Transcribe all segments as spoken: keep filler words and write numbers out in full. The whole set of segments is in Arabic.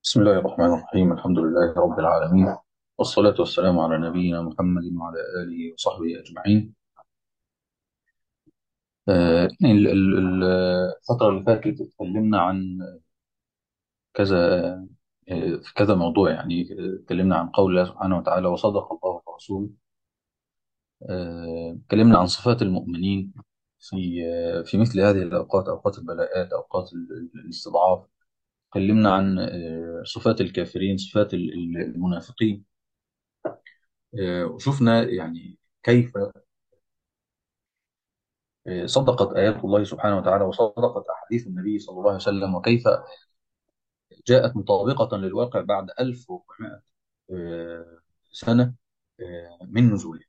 بسم الله الرحمن الرحيم. الحمد لله رب العالمين، والصلاة والسلام على نبينا محمد وعلى آله وصحبه أجمعين. آه، ال- ال- ال- الفترة اللي فاتت اتكلمنا عن كذا آه، في كذا موضوع، يعني آه، اتكلمنا عن قول الله سبحانه وتعالى وصدق الله ورسوله. آه، اتكلمنا عن صفات المؤمنين في آه، في مثل هذه الأوقات، أوقات البلاءات، أوقات ال- ال- الاستضعاف. اتكلمنا عن آه، صفات الكافرين، صفات ال- ال- المنافقين. آه، وشفنا يعني كيف صدقت آيات الله سبحانه وتعالى وصدقت أحاديث النبي صلى الله عليه وسلم، وكيف جاءت مطابقة للواقع بعد ألف وأربعمائة آه، سنة آه، من نزوله.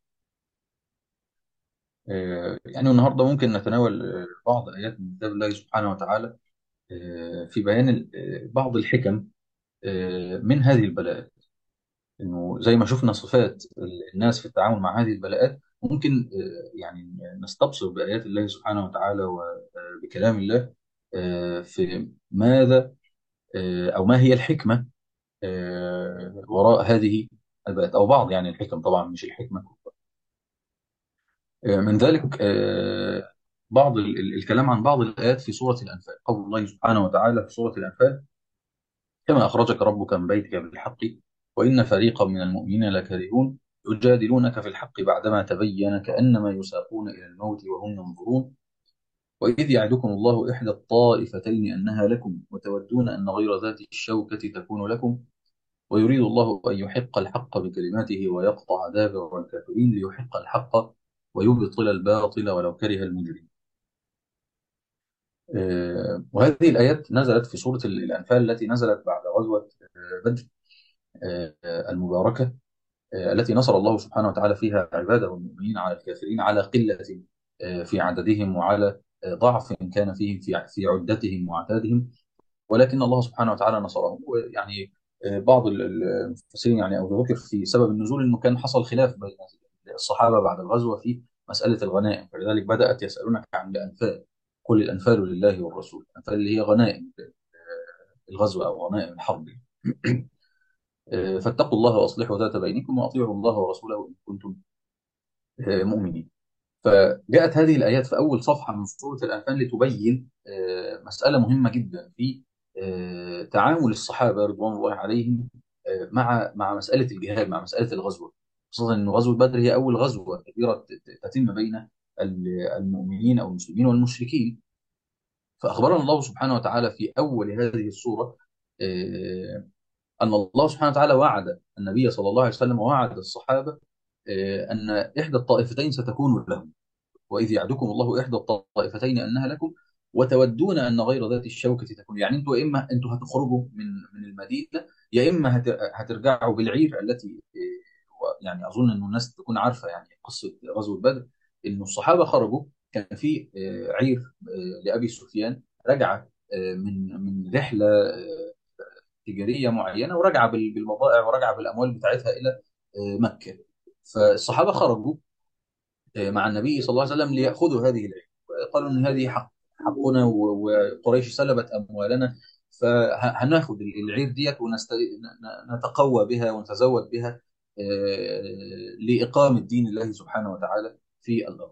آه، يعني النهاردة ممكن نتناول آه، بعض آيات من كتاب الله سبحانه وتعالى آه، في بيان ال- آه، بعض الحكم آه، من هذه البلاءات. إنه زي ما شفنا صفات الناس في التعامل مع هذه البلاءات، ممكن آه، يعني نستبصر بآيات الله سبحانه وتعالى وبكلام الله آه، في ماذا آه، أو ما هي الحكمة آه، وراء هذه البيئات، أو بعض يعني الحكم، طبعا مش الحكمة. آه، من ذلك آه، بعض ال- ال- الكلام عن بعض الآيات في سورة الأنفال. قول الله سبحانه وتعالى في سورة الأنفال: كما أخرجك ربك من بيتك بالحق وإن فريقا من المؤمنين لكارهون يجادلونك في الحق بعدما تبين كأنما يساقون إلى الموت وهم ينظرون وإذ يعدكم الله إحدى الطائفتين أنها لكم وتودون أن غير ذات الشوكة تكون لكم ويريد الله أن يحق الحق بكلماته ويقطع دابر الكافرين ليحق الحق ويبطل الباطل ولو كره المجرمون. آه، وهذه الآيات نزلت في سورة الأنفال التي نزلت بعد غزوة آه، بدر آه، المباركة، آه، التي نصر الله سبحانه وتعالى فيها عباده المؤمنين على الكافرين، على قلة آه، في عددهم، وعلى آه، ضعف كان فيهم في في عدتهم وعتادهم، ولكن الله سبحانه وتعالى نصرهم. ويعني آه، بعض ال- ال- المفسرين يعني او ذكر في سبب النزول انه كان حصل خلاف بين الصحابه بعد الغزوه في مساله الغنائم، فلذلك بدات يسالونك عن الانفال. قل الانفال لله والرسول. الانفال اللي هي غنائم آه، الغزو او غنائم الحرب. آه، فاتقوا الله واصلحوا ذات بينكم واطيعوا الله ورسوله ان كنتم آه، مؤمنين. فجاءت هذه الآيات في أول صفحة من سورة الأنفال لتبين آه، مسألة مهمة جدا في آه، تعامل الصحابة رضوان الله عليهم آه، مع مع مسألة الجهاد، مع مسألة الغزوة. خصوصا أن غزوة بدر هي أول غزوة كبيرة ت- ت- تتم بين ال- المؤمنين أو المسلمين والمشركين. فأخبرنا الله سبحانه وتعالى في أول هذه السورة آه، أن الله سبحانه وتعالى وعد النبي صلى الله عليه وسلم ووعد الصحابة آه، أن إحدى الطائفتين ستكون لهم. وإذ يعدكم الله إحدى الطائفتين أنها لكم وتودون أن غير ذات الشوكة تكون. يعني أنتوا يا إما أنتوا هتخرجوا من من المدينة، يا إما هت- هترجعوا بالعير التي إيه، يعني أظن أن الناس تكون عارفة يعني قصة غزوة بدر. إنه الصحابة خرجوا، كان في آه، عير آه، لأبي سفيان رجع آه، من من رحلة آه، تجارية معينة، ورجع بال- بالبضائع ورجع بالأموال بتاعتها إلى آه، مكة. فالصحابة خرجوا مع النبي صلى الله عليه وسلم ليأخذوا هذه العير. قالوا ان هذه حق حقنا، و- وقريش سلبت اموالنا، فهناخد العير ديت ونتقوى بها ونتزود بها آه، لإقامة دين الله سبحانه وتعالى في الأرض.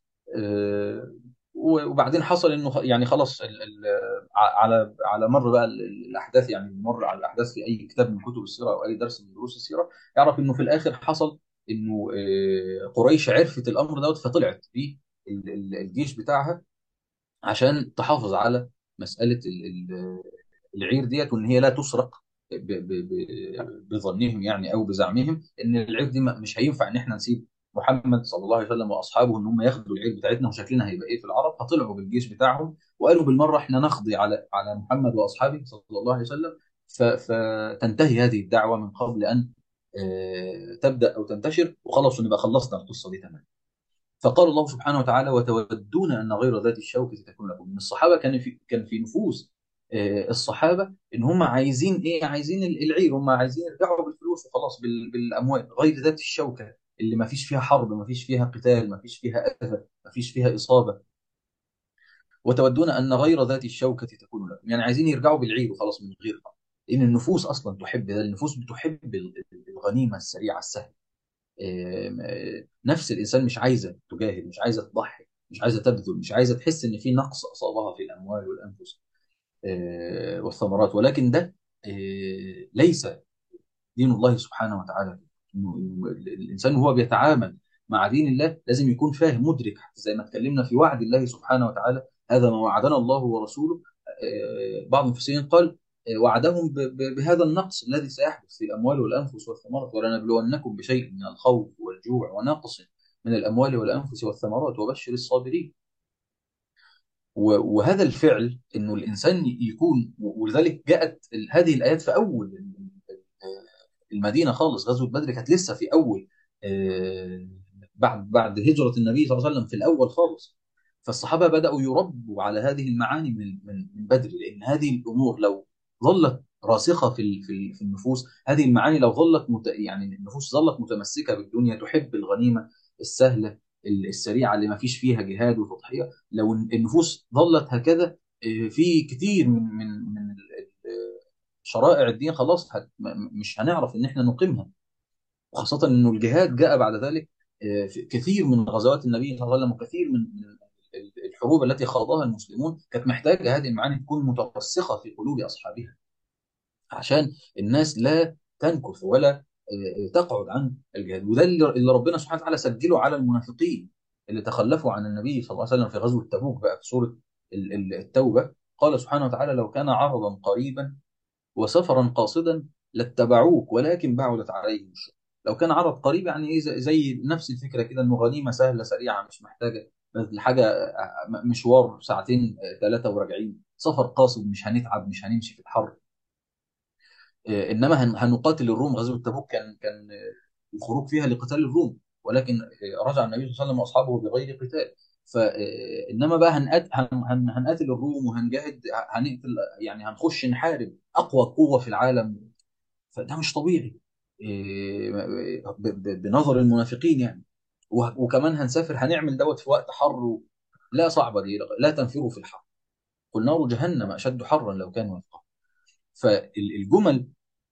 آه، وبعدين حصل انه خ- يعني خلاص ال- ال- ع- على على مر بقى ال- ال- الاحداث، يعني مر على الاحداث في اي كتاب من كتب السيره او اي درس من دروس السيره، يعرف انه في الاخر حصل انه آه، قريش عرفت الامر دوت، فطلعت بالجيش بتاعها عشان تحافظ على مساله ال- ال- العير ديت، وان هي لا تسرق ب- ب- ب- بظنهم يعني او بزعمهم ان العير دي ما- مش هينفع ان احنا نسيب محمد صلى الله عليه وسلم واصحابه ان هم ياخدوا العير بتاعتنا وشكلنا هيبقى ايه في العرب. فطلعوا بالجيش بتاعهم وقالوا بالمره احنا نقضي على على محمد واصحابه صلى الله عليه وسلم، ف- فتنتهي هذه الدعوه من قبل ان آه، تبدا او تنتشر، وخلاص نبقى خلصنا القصه دي تماما. فقال الله سبحانه وتعالى: وتودون ان غير ذات الشوكة تكون لكم. من الصحابه كان في كان في نفوس آه، الصحابه ان هم عايزين ايه؟ عايزين العير، هم عايزين يرجعوا بالفلوس وخلاص، بال- بالاموال غير ذات الشوكه اللي ما فيش فيها حرب، ما فيش فيها قتال، ما فيش فيها اذى، ما فيش فيها اصابه. وتودون ان غير ذات الشوكة تكون لكم، يعني عايزين يرجعوا بالعير وخلاص من غير حرب. ان النفوس اصلا تحب ده، النفوس بتحب الغنيمه السريعه السهله. آم، آه، نفس الانسان مش عايزه تجاهد، مش عايزه تضحي، مش عايزه تبذل، مش عايزه تحس ان في نقص اصابها في الاموال والانفس آه، والثمرات. ولكن ده آه، ليس دين الله سبحانه وتعالى. إنه إنه الانسان وهو بيتعامل مع دين الله لازم يكون فاهم مدرك، حتى زي ما اتكلمنا في وعد الله سبحانه وتعالى، هذا ما وعدنا الله ورسوله. آه، بعض المفسرين قال آه، وعدهم ب- ب- بهذا النقص الذي سيحدث في الاموال والانفس والثمرات، ولنبلونكم بشيء من الخوف والجوع ونقص من الاموال والانفس والثمرات وبشر الصابرين. و- وهذا الفعل انه الانسان يكون، ولذلك جاءت ال- هذه الايات في اول ال- ال- المدينه خالص. غزوه بدر كانت لسه في اول، آه، بعد بعد هجره النبي صلى الله عليه وسلم في الاول خالص. فالصحابه بداوا يربوا على هذه المعاني من من من بدري، لان هذه الامور لو ظلت راسخه في ال- في ال- في النفوس، هذه المعاني لو ظلت مت يعني النفوس ظلت متمسكه بالدنيا، تحب الغنيمه السهله السريعه اللي ما فيش فيها جهاد وتضحيه. لو النفوس ظلت هكذا آه، في كتير من من من ال- ال- شرائع الدين خلاص هت م- مش هنعرف ان احنا نقيمها. وخاصة انه الجهاد جاء بعد ذلك آه، في كثير من غزوات النبي صلى الله عليه وسلم، وكثير من من ال- الحروب التي خاضها المسلمون كانت محتاجة هذه المعاني تكون مترسخة في قلوب أصحابها، عشان الناس لا تنكث ولا آه، تقعد عن الجهاد. وده اللي اللي ربنا سبحانه وتعالى سجله على المنافقين اللي تخلفوا عن النبي صلى الله عليه وسلم في غزوة تبوك بقى في سورة ال- ال- التوبة. قال سبحانه وتعالى لو كان عرضا قريبا وسفرا قاصدا لاتبعوك ولكن بعدت عليهم الشقة. لو كان عرض قريب يعني ايه، زي زي نفس الفكره كده، انه غنيمه سهله سريعه مش محتاجه حاجه، مشوار ساعتين ثلاثه وراجعين، سفر قاصد مش هنتعب مش هنمشي في الحر. آه، انما هن- هنقاتل الروم. غزوه تبوك كان كان آه، الخروج فيها لقتال الروم، ولكن آه، رجع النبي صلى الله عليه وسلم واصحابه بغير قتال. فانما بقى هنقات هن هن هنقاتل الروم وهنجاهد، هنقتل يعني هنخش نحارب اقوى قوه في العالم. فده مش طبيعي إيه، ب- ب- بنظر المنافقين يعني. و- وكمان هنسافر هنعمل دوت في وقت حر و... لا صعبه دي، لا تنفروا في الحر، قل نار جهنم اشد حرا لو كانوا يفقهون. فالجمل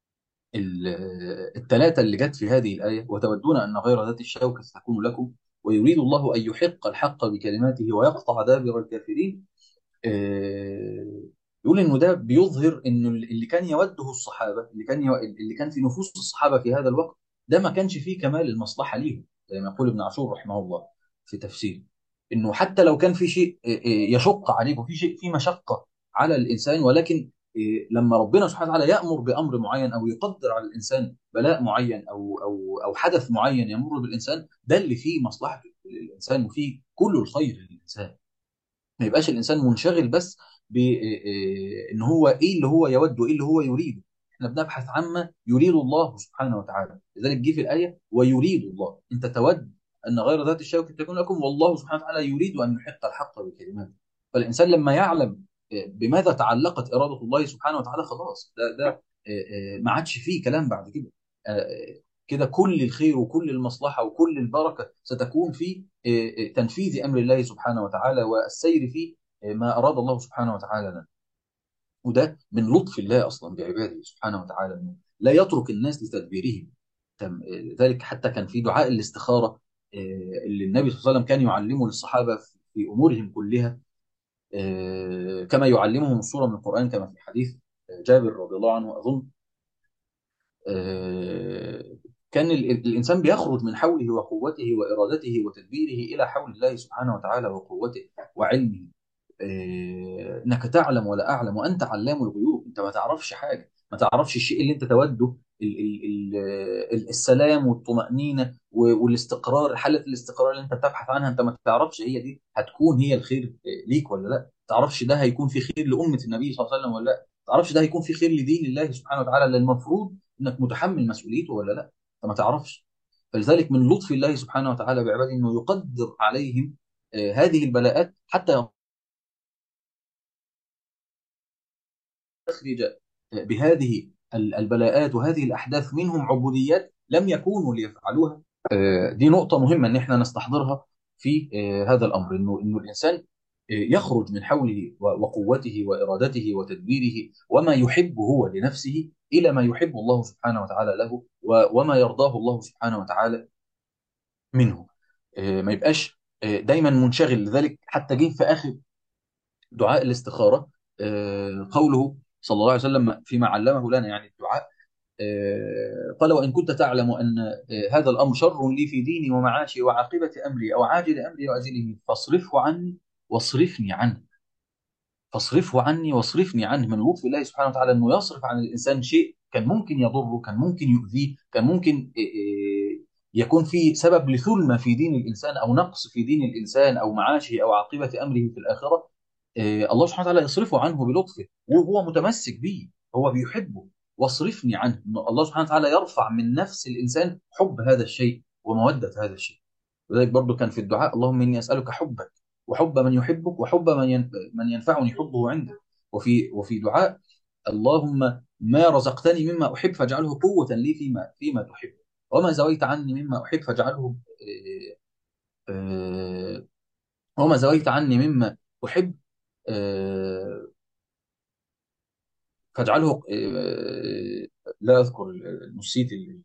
الثلاثة اللي جت في هذه الآية، وتودون أن غير ذات الشوكة تكون لكم ويريد الله أن يحق الحق بكلماته ويقطع دابر الكافرين. آه، يقول إنه ده بيظهر إنه اللي كان يوده الصحابة، اللي كان يو... اللي كان في نفوس الصحابة في هذا الوقت، ده ما كانش فيه كمال المصلحة ليهم، زي ما يقول ابن عاشور رحمه الله في تفسيره. إنه حتى لو كان في شيء آه، آه، يشق عليك، وفي شيء في مشقة على الإنسان، ولكن إيه، لما ربنا سبحانه وتعالى يأمر بأمر معين أو يقدر على الإنسان بلاء معين أو أو أو حدث معين يمر بالإنسان، ده اللي فيه مصلحة الإنسان وفيه كل الخير للإنسان. ما يبقاش الإنسان منشغل بس بإن هو إيه اللي هو يود وإيه اللي هو يريد. إحنا بنبحث عما يريد الله سبحانه وتعالى، لذلك جه في الآية ويريد الله. أنت تود أن غير ذات الشوكة تكون لكم، والله سبحانه وتعالى يريد أن يحق الحق بكلماته. فالإنسان لما يعلم بماذا تعلقت إرادة الله سبحانه وتعالى، خلاص ده ده آه، آه، ما عادش فيه كلام بعد كده. آه، آه، كده كل الخير وكل المصلحة وكل البركة ستكون في آه، آه، تنفيذ أمر الله سبحانه وتعالى والسير في آه، ما أراد الله سبحانه وتعالى لنا. وده من لطف الله أصلا بعباده سبحانه وتعالى، إنه لا يترك الناس لتدبيرهم. تم- آه، ذلك حتى كان في دعاء الاستخارة آه، اللي النبي صلى الله عليه وسلم كان يعلمه للصحابة في في أمورهم كلها، آه، كما يعلمهم السورة من القرآن، كما في حديث آه، جابر رضي الله عنه أظن. آه، كان ال- ال- الإنسان بيخرج من حوله وقوته وإرادته وتدبيره إلى حول الله سبحانه وتعالى وقوته وعلمه. آه، إنك تعلم ولا أعلم وأنت علام الغيوب. أنت ما تعرفش حاجة، ما تعرفش الشيء اللي أنت توده، ال- ال- ال- ال- السلام والطمأنينة و- والاستقرار، حالة الاستقرار اللي أنت بتبحث عنها، أنت ما تعرفش هي دي هتكون هي الخير ليك ولا لا. ما تعرفش ده هيكون في خير لأمة النبي صلى الله عليه وسلم ولا لا. ما تعرفش ده هيكون في خير لدين الله سبحانه وتعالى اللي المفروض انك متحمل مسؤوليته ولا لا. انت ما تعرفش. فلذلك من لطف الله سبحانه وتعالى بعباده انه يقدر عليهم آه، هذه البلاءات حتى يخرج آه، بهذه ال- البلاءات وهذه الاحداث منهم عبوديات لم يكونوا ليفعلوها. آه، دي نقطة مهمة ان احنا نستحضرها في آه، هذا الامر، انه انه الانسان يخرج من حوله وقوته وإرادته وتدبيره وما يحب هو لنفسه إلى ما يحب الله سبحانه وتعالى له وما يرضاه الله سبحانه وتعالى منه. ما يبقاش دايما منشغل. لذلك حتى جه في آخر دعاء الاستخارة قوله صلى الله عليه وسلم فيما علمه لنا يعني الدعاء، قال: وإن كنت تعلم أن هذا الأمر شر لي في ديني ومعاشي وعاقبة أمري أو عاجل أمري وأجله فاصرفه عني واصرفني عنه. فاصرفه عني واصرفني عنه. من لطف الله سبحانه وتعالى أنه يصرف عن الإنسان شيء كان ممكن يضره، كان ممكن يؤذيه، كان ممكن يكون فيه سبب لثلمة في دين الإنسان أو نقص في دين الإنسان أو معاشه أو عاقبة أمره في الآخرة. الله سبحانه وتعالى يصرفه عنه بلطفه وهو متمسك به، هو بيحبه. واصرفني عنه. الله سبحانه وتعالى يرفع من نفس الإنسان حب هذا الشيء ومودة هذا الشيء. وذلك برضو كان في الدعاء: اللهم إني أسألك حبك وحب من يحبك وحب من ين- من ينفعني حبه عندك. وفي وفي دعاء: اللهم ما رزقتني مما أحب فاجعله قوة لي فيما فيما تحب، وما زويت عني مما أحب فاجعله آه، آه، وما زويت عني مما أحب آه، فاجعله آه، لا أذكر، نسيت ال-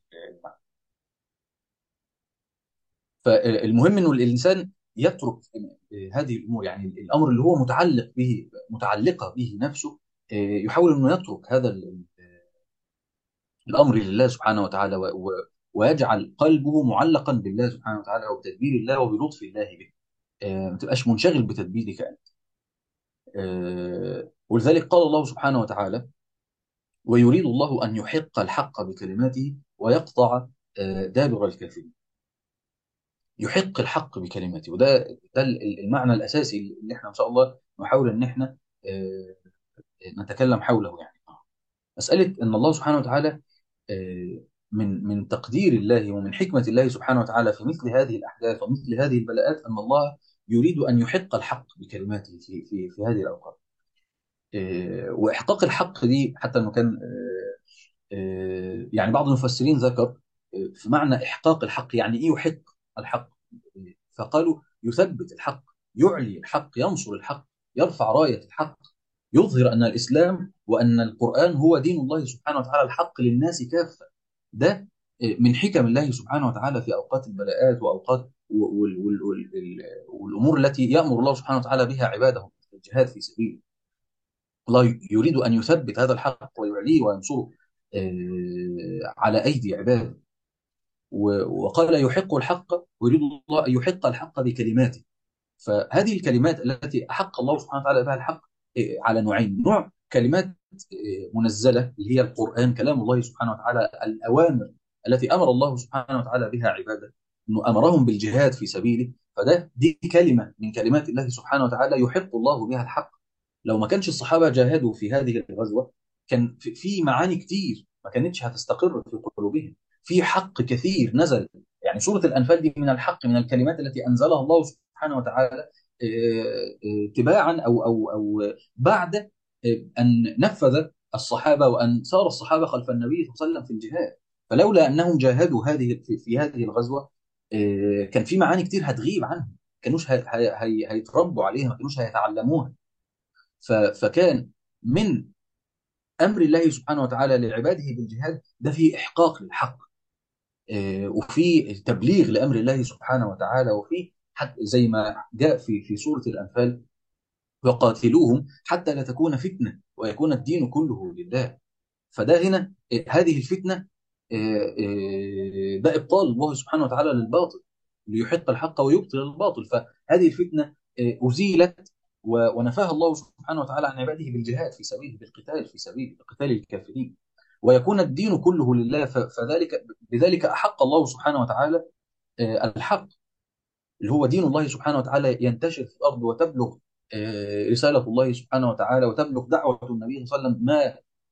فالمهم انه الانسان يترك هذه الامور، يعني الامر اللي هو متعلق به متعلقه به نفسه، يحاول انه يترك هذا ال- الامر لله سبحانه وتعالى و- و- ويجعل قلبه معلقا بالله سبحانه وتعالى وبتدبير الله وبلطف الله به. ما تبقاش منشغل بتدبيرك انت. ولذلك قال الله سبحانه وتعالى: ويريد الله ان يحق الحق بكلماته ويقطع دابر الكافرين. يحق الحق بكلماته، وده ده المعنى الاساسي اللي احنا ان شاء الله نحاول ان احنا آه، نتكلم حوله. يعني مساله ان الله سبحانه وتعالى آه، من من تقدير الله ومن حكمه الله سبحانه وتعالى في مثل هذه الاحداث ومثل هذه البلاءات ان الله يريد ان يحق الحق بكلماته في في في هذه الاوقات. آه، واحقاق الحق دي حتى انه كان آه، آه، يعني بعض المفسرين ذكر آه، في معنى احقاق الحق يعني ايه يحق الحق. فقالوا: يثبت الحق، يعلي الحق، ينصر الحق، يرفع راية الحق، يظهر أن الإسلام وأن القرآن هو دين الله سبحانه وتعالى الحق للناس كافة. ده من حكم الله سبحانه وتعالى في أوقات البلاءات وأوقات وال- وال- وال- والأمور التي يأمر الله سبحانه وتعالى بها عباده في الجهاد في سبيله. الله يريد أن يثبت هذا الحق ويعليه وينصره آه، على أيدي عباده. و- وقال: يحق الحق ويريد الله أن يحق الحق بكلماته. فهذه الكلمات التي أحق الله سبحانه وتعالى بها الحق إيه، على نوعين: نوع كلمات إيه، منزلة اللي هي القرآن كلام الله سبحانه وتعالى، الأوامر التي أمر الله سبحانه وتعالى بها عباده، أنه أمرهم بالجهاد في سبيله. فده دي كلمة من كلمات الله سبحانه وتعالى يحق الله بها الحق. لو ما كانش الصحابة جاهدوا في هذه الغزوة كان في في معاني كتير ما كانتش هتستقر في قلوبهم، في حق كثير نزل. يعني سورة الأنفال دي من الحق، من الكلمات التي أنزلها الله سبحانه وتعالى آه، آه، تباعا أو أو أو بعد آه، أن نفذ الصحابة وأن سار الصحابة خلف النبي صلى الله عليه وسلم في الجهاد. فلولا أنهم جاهدوا هذه في في هذه الغزوة آه، كان في معاني كتير هتغيب عنهم، كانوش هي- هي- هي- هيتربوا عليها، ما كانوش هيتعلموها. ف- فكان من امر الله سبحانه وتعالى لعباده بالجهاد ده فيه احقاق للحق آه، وفي تبليغ لامر الله سبحانه وتعالى، وفي حتى زي ما جاء في في سوره الانفال: وقاتلوهم حتى لا تكون فتنه ويكون الدين كله لله. فده هنا آه، هذه الفتنه آه، آه، ده ابطال الله سبحانه وتعالى للباطل ليحق الحق ويبطل الباطل. فهذه الفتنه آه، ازيلت و- ونفاها الله سبحانه وتعالى عن عباده بالجهاد في سبيله، بالقتال في سبيله، بقتال الكافرين، ويكون الدين كله لله. ف- فذلك بذلك احق الله سبحانه وتعالى آه، الحق اللي هو دين الله سبحانه وتعالى ينتشر في الارض وتبلغ آه، رساله الله سبحانه وتعالى وتبلغ دعوه النبي صلى الله عليه وسلم ما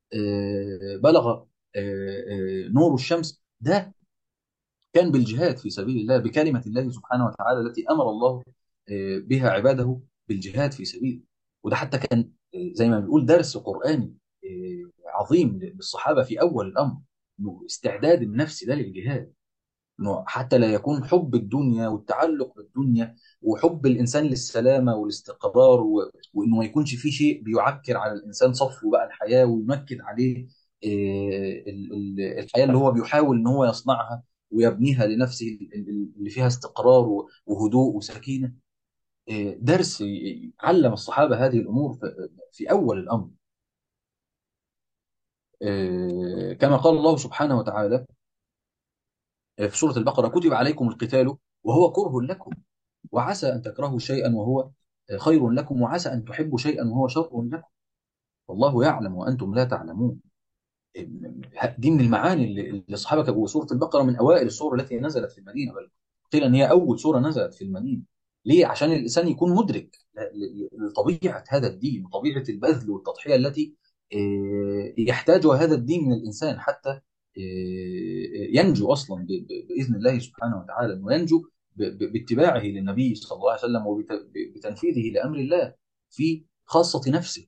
آه، بلغ آه، آه، نور الشمس. ده كان بالجهاد في سبيل الله بكلمة الله سبحانه وتعالى التي أمر الله آه، بها عباده بالجهاد في سبيله. وده حتى كان آه، زي ما بنقول درس قرآني آه، عظيم للصحابة في أول الأمر، إنه استعداد النفس ده للجهاد. انه حتى لا يكون حب الدنيا والتعلق بالدنيا وحب الانسان للسلامه والاستقرار و... وانه ما يكونش في شيء بيعكر على الانسان صفو بقى الحياه وينكد عليه آه، ال- ال- الحياه اللي هو بيحاول ان هو يصنعها ويبنيها لنفسه ال- ال- اللي فيها استقرار و- وهدوء وسكينه. آه، درس ي- علم الصحابه هذه الامور في في اول الامر. آه، كما قال الله سبحانه وتعالى في سوره البقره: كتب عليكم القتال وهو كره لكم وعسى أن تكرهوا شيئا وهو خير لكم وعسى أن تحبوا شيئا وهو شر لكم والله يعلم وأنتم لا تعلمون. دي من المعاني اللي اللي الصحابة كانوا. سورة البقرة من أوائل السور التي نزلت في المدينة، بل قيل أن هي أول سورة نزلت في المدينة. ليه؟ عشان الإنسان يكون مدرك لطبيعة هذا الدين وطبيعة البذل والتضحية التي آه، يحتاجها هذا الدين من الإنسان حتى آه، ينجو أصلا ب- ب- بإذن الله سبحانه وتعالى، وينجو ب- ب- باتباعه للنبي صلى الله عليه وسلم وبتنفيذه لأمر الله في خاصة نفسه.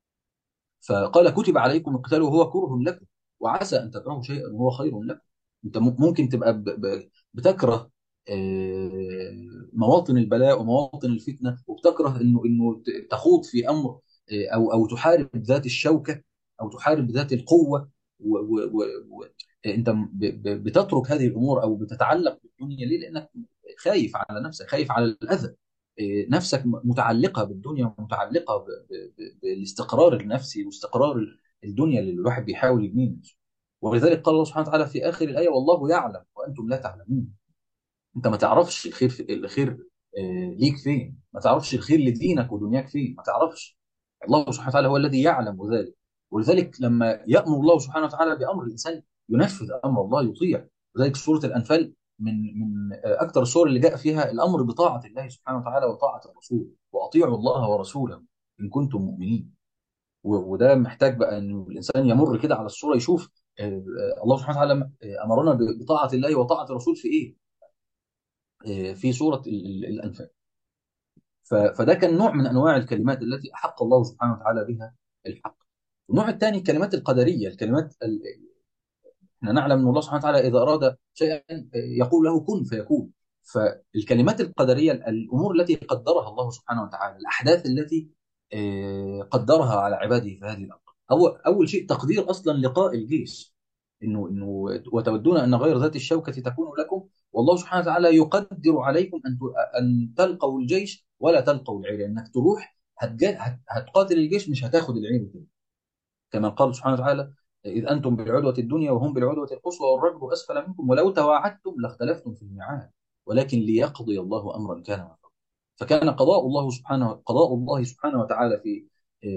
فقال: كتب عليكم القتال وهو كره لكم وعسى ان تكرهوا شيئا وهو خير لكم. انت م- ممكن تبقى ب- ب- بتكره آه، مواطن البلاء ومواطن الفتنه، وبتكره انه انه ت- تخوض في امر آه، او او تحارب ذات الشوكه او تحارب ذات القوه و و و و انت ب- ب- بتترك هذه الامور او بتتعلق بالدنيا. ليه؟ لانك خايف على نفسك، خايف على الاذى. إيه، نفسك متعلقه بالدنيا ومتعلقه ب- ب- ب- بالاستقرار النفسي واستقرار الدنيا اللي الواحد بيحاول يبنيه لنفسه. ولذلك قال الله سبحانه وتعالى في اخر الايه: والله يعلم وانتم لا تعلمون. انت ما تعرفش الخير في الخير آه، ليك فين، ما تعرفش الخير لدينك ودنياك فين، ما تعرفش. الله سبحانه وتعالى هو الذي يعلم ذلك. ولذلك لما يأمر الله سبحانه وتعالى بأمر، الإنسان ينفذ أمر الله، يطيع. لذلك سورة الأنفال من من آه، أكثر السور اللي جاء فيها الأمر بطاعة الله سبحانه وتعالى وطاعة الرسول: وأطيعوا الله ورسوله إن كنتم مؤمنين. و- وده محتاج بقى إنه الإنسان يمر كده على السورة يشوف آه، آه، الله سبحانه وتعالى آه، أمرنا ب- بطاعة الله وطاعة الرسول في إيه؟ آه، في سورة ال- ال- الأنفال. ف- فده كان نوع من انواع الكلمات التي احق الله سبحانه وتعالى بها الحق. النوع الثاني الكلمات القدريه، الكلمات ال... احنا نعلم ان الله سبحانه وتعالى اذا اراد شيئا يقول له كن فيكون. فالكلمات القدريه الامور التي قدرها الله سبحانه وتعالى، الاحداث التي آه، قدرها على عباده في هذه الارض. اول اول شيء تقدير اصلا لقاء الجيش، انه انه وتودون ان غير ذات الشوكه تكون لكم، والله سبحانه وتعالى يقدر عليكم ان ت- ان تلقوا الجيش ولا تلقوا العير، انك تروح هتجا- هت- هتقاتل الجيش مش هتاخد العير كده. كما قال سبحانه وتعالى: إذ أنتم بالعدوة الدنيا وهم بالعدوة القصوى والركب أسفل منكم ولو تواعدتم لاختلفتم في الميعاد ولكن ليقضي الله أمرا كان مفعولا. فكان قضاء الله سبحانه قضاء الله سبحانه وتعالى في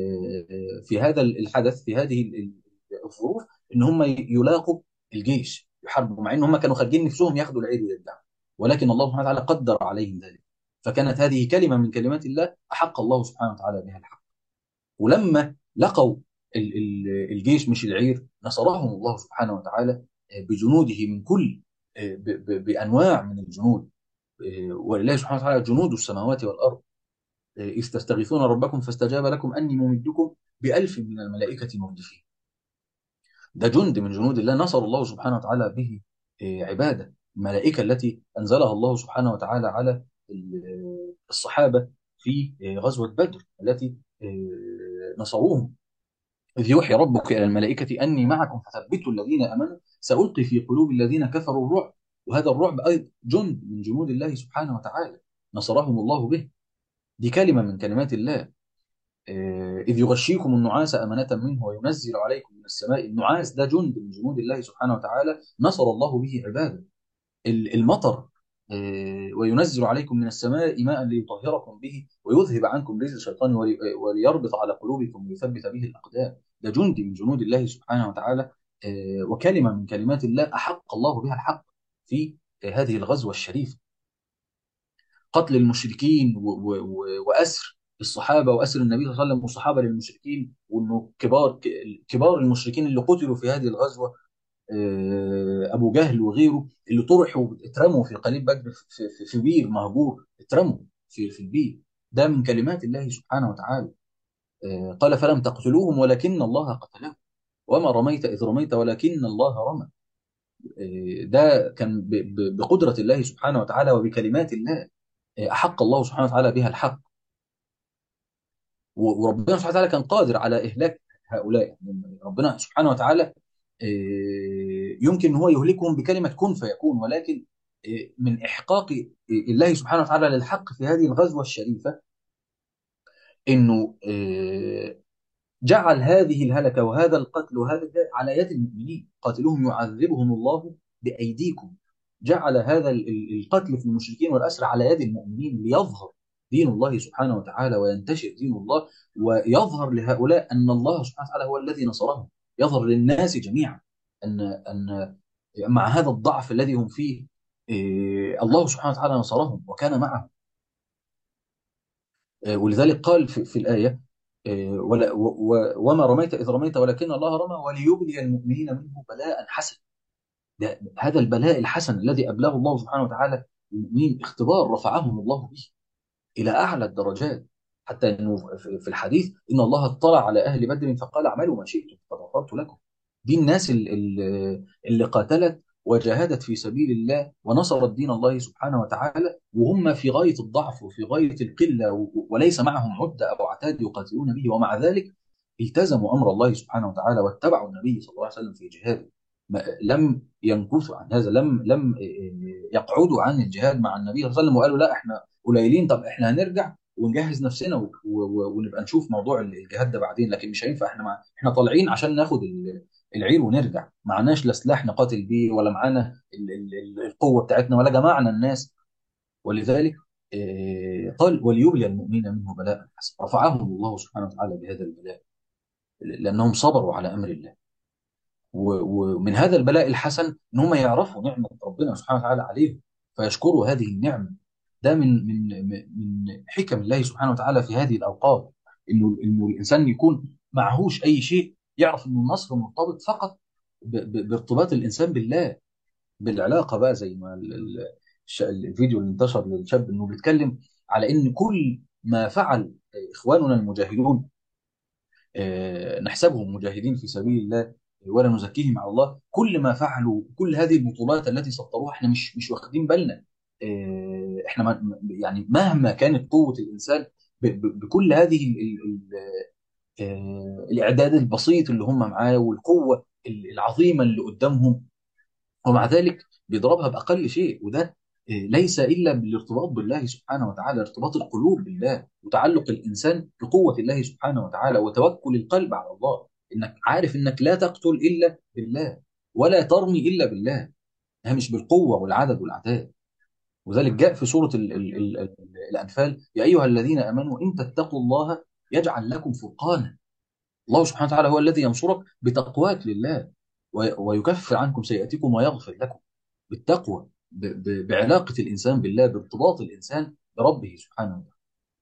في هذا الحدث، في هذه الظروف، ان هم يلاقوا الجيش يحاربوا، مع ان هم كانوا خارجين نفسهم ياخذوا العيد ويرجعوا، ولكن الله سبحانه وتعالى قدر عليهم ذلك. فكانت هذه كلمه من كلمات الله احق الله سبحانه وتعالى بها الحق. ولما لقوا ال- ال- الجيش مش العير، نصرهم الله سبحانه وتعالى بجنوده من كل ب- ب- بانواع من الجنود. ولله سبحانه وتعالى جنود السماوات والارض. إذ تستغيثون ربكم فاستجاب لكم أني ممدكم بألف من الملائكة مردفين. ده جند من جنود الله نصر الله سبحانه وتعالى به آه، عباده الملائكة التي أنزلها الله سبحانه وتعالى على ال- الصحابة في آه، غزوة بدر التي آه، نصروهم: إذ يوحي ربك إلى الملائكة أني معكم فثبتوا الذين آمنوا سألقي في قلوب الذين كفروا الرعب. وهذا الرعب أيضا جند من جنود الله سبحانه وتعالى نصرهم الله به. دي كلمة من كلمات الله. آه، إذ يغشيكم النعاس أمنة منه وينزل عليكم من السماء. النعاس ده جند من جنود الله سبحانه وتعالى نصر الله به عباده. ال- المطر آه، وينزل عليكم من السماء ماء ليطهركم به ويذهب عنكم رجز الشيطان ولي- وليربط على قلوبكم ويثبت به الأقدام. ده جند من جنود الله سبحانه وتعالى آه، وكلمة من كلمات الله أحق الله بها الحق في آه، هذه الغزوة الشريفة. قتل المشركين و- و- و- وأسر الصحابة وأسر النبي صلى الله عليه وسلم والصحابة للمشركين، وأنه كبار كبار المشركين اللي قتلوا في هذه الغزوة آه، أبو جهل وغيره اللي طرحوا اترموا في قليب بدر في, في, في بير مهجور، اترموا في, في البير. ده من كلمات الله سبحانه وتعالى. آه، قال: فلم تقتلوهم ولكن الله قتلهم وما رميت إذ رميت ولكن الله رمى. آه، ده كان ب- ب- بقدرة الله سبحانه وتعالى وبكلمات الله، آه، أحق الله سبحانه وتعالى بها الحق. و- وربنا سبحانه وتعالى كان قادر على إهلاك هؤلاء. يعني ربنا سبحانه وتعالى آه، يمكن ان هو يهلكهم بكلمه كن فيكون، ولكن آه، من احقاق آه، الله سبحانه وتعالى للحق في هذه الغزوه الشريفه، انه آه، جعل هذه الهلكه وهذا القتل وهذا الداء على يد المؤمنين. قاتلوهم يعذبهم الله بايديكم. جعل هذا ال- ال- القتل في المشركين والاسر على يد المؤمنين ليظهر دين الله سبحانه وتعالى وينتشر دين الله، ويظهر لهؤلاء ان الله سبحانه وتعالى هو الذي نصرهم. يظهر للناس جميعا ان ان مع هذا الضعف الذي هم فيه، إيه، الله سبحانه وتعالى نصرهم وكان معهم. آه، ولذلك قال في, في الآية آه، ولا و- و- وما رميت إذ رميت ولكن الله رمى وليبلي المؤمنين منه بلاء حسنا. ده هذا البلاء الحسن الذي أبلاه الله سبحانه وتعالى المؤمنين، اختبار رفعهم الله به إلى أعلى الدرجات. حتى أنه في في الحديث إن الله اطلع على أهل بدر فقال اعملوا ما شئتم قد غفرت لكم. دي الناس ال- ال- اللي قاتلت وجاهدت في سبيل الله ونصرت دين الله سبحانه وتعالى وهم في غاية الضعف وفي غاية القلة، و- وليس معهم عدة أو عتاد يقاتلون به، ومع ذلك التزموا أمر الله سبحانه وتعالى واتبعوا النبي صلى الله عليه وسلم في جهاده. ما- لم ينكثوا عن هذا، لم لم يقعدوا عن الجهاد مع النبي صلى الله عليه وسلم وقالوا لا احنا قليلين، طب احنا هنرجع ونجهز نفسنا و... و... ونبقى نشوف موضوع الجهاد ده بعدين، لكن مش هينفع. احنا مع... احنا طالعين عشان ناخد ال- العير ونرجع، معناش لا سلاح نقاتل بيه ولا معانا ال... ال... ال- القوة بتاعتنا ولا جمعنا الناس. ولذلك آه، قال وليبلي المؤمنين منه بلاء حسنا. رفعهم الله سبحانه وتعالى بهذا البلاء لأنهم صبروا على أمر الله. و- ومن هذا البلاء الحسن ان هم يعرفوا نعمه ربنا سبحانه وتعالى عليهم فيشكروا هذه النعمه. ده من من من حكم الله سبحانه وتعالى في هذه الاوقات، انه انه الانسان يكون معهوش اي شيء، يعرف ان النصر مرتبط فقط ب- ب- بارتباط الانسان بالله، بالعلاقه بقى. زي ما ال- ال- الش- الفيديو اللي انتشر للشاب انه بيتكلم على ان كل ما فعل اخواننا المجاهدون، آه، نحسبهم مجاهدين في سبيل الله ولا نزكيهم على الله، كل ما فعلوا كل هذه البطولات التي سطروها احنا مش مش واخدين بالنا. آه، احنا ما- يعني مهما كانت قوة الإنسان ب- ب- بكل هذه ال- ال- ال- آه، الإعداد البسيط اللي هم معاه والقوة العظيمة اللي قدامهم، ومع ذلك بيضربها بأقل شيء. وده آه، ليس إلا بالارتباط بالله سبحانه وتعالى، ارتباط القلوب بالله وتعلق الإنسان بقوة الله سبحانه وتعالى وتوكل القلب على الله، إنك عارف إنك لا تقتل إلا بالله ولا ترمي إلا بالله، هي مش بالقوة والعدد والعتاد. وذلك جاء في سورة ال ال ال ال الأنفال يا أيها الذين آمنوا إن تتقوا الله يجعل لكم فرقانا. الله سبحانه وتعالى هو الذي ينصرك بتقواك لله، وي- ويكفر عنكم سيئاتكم ويغفر لكم بالتقوى، ب- ب- بعلاقة الإنسان بالله، بارتباط الإنسان بربه سبحانه وتعالى.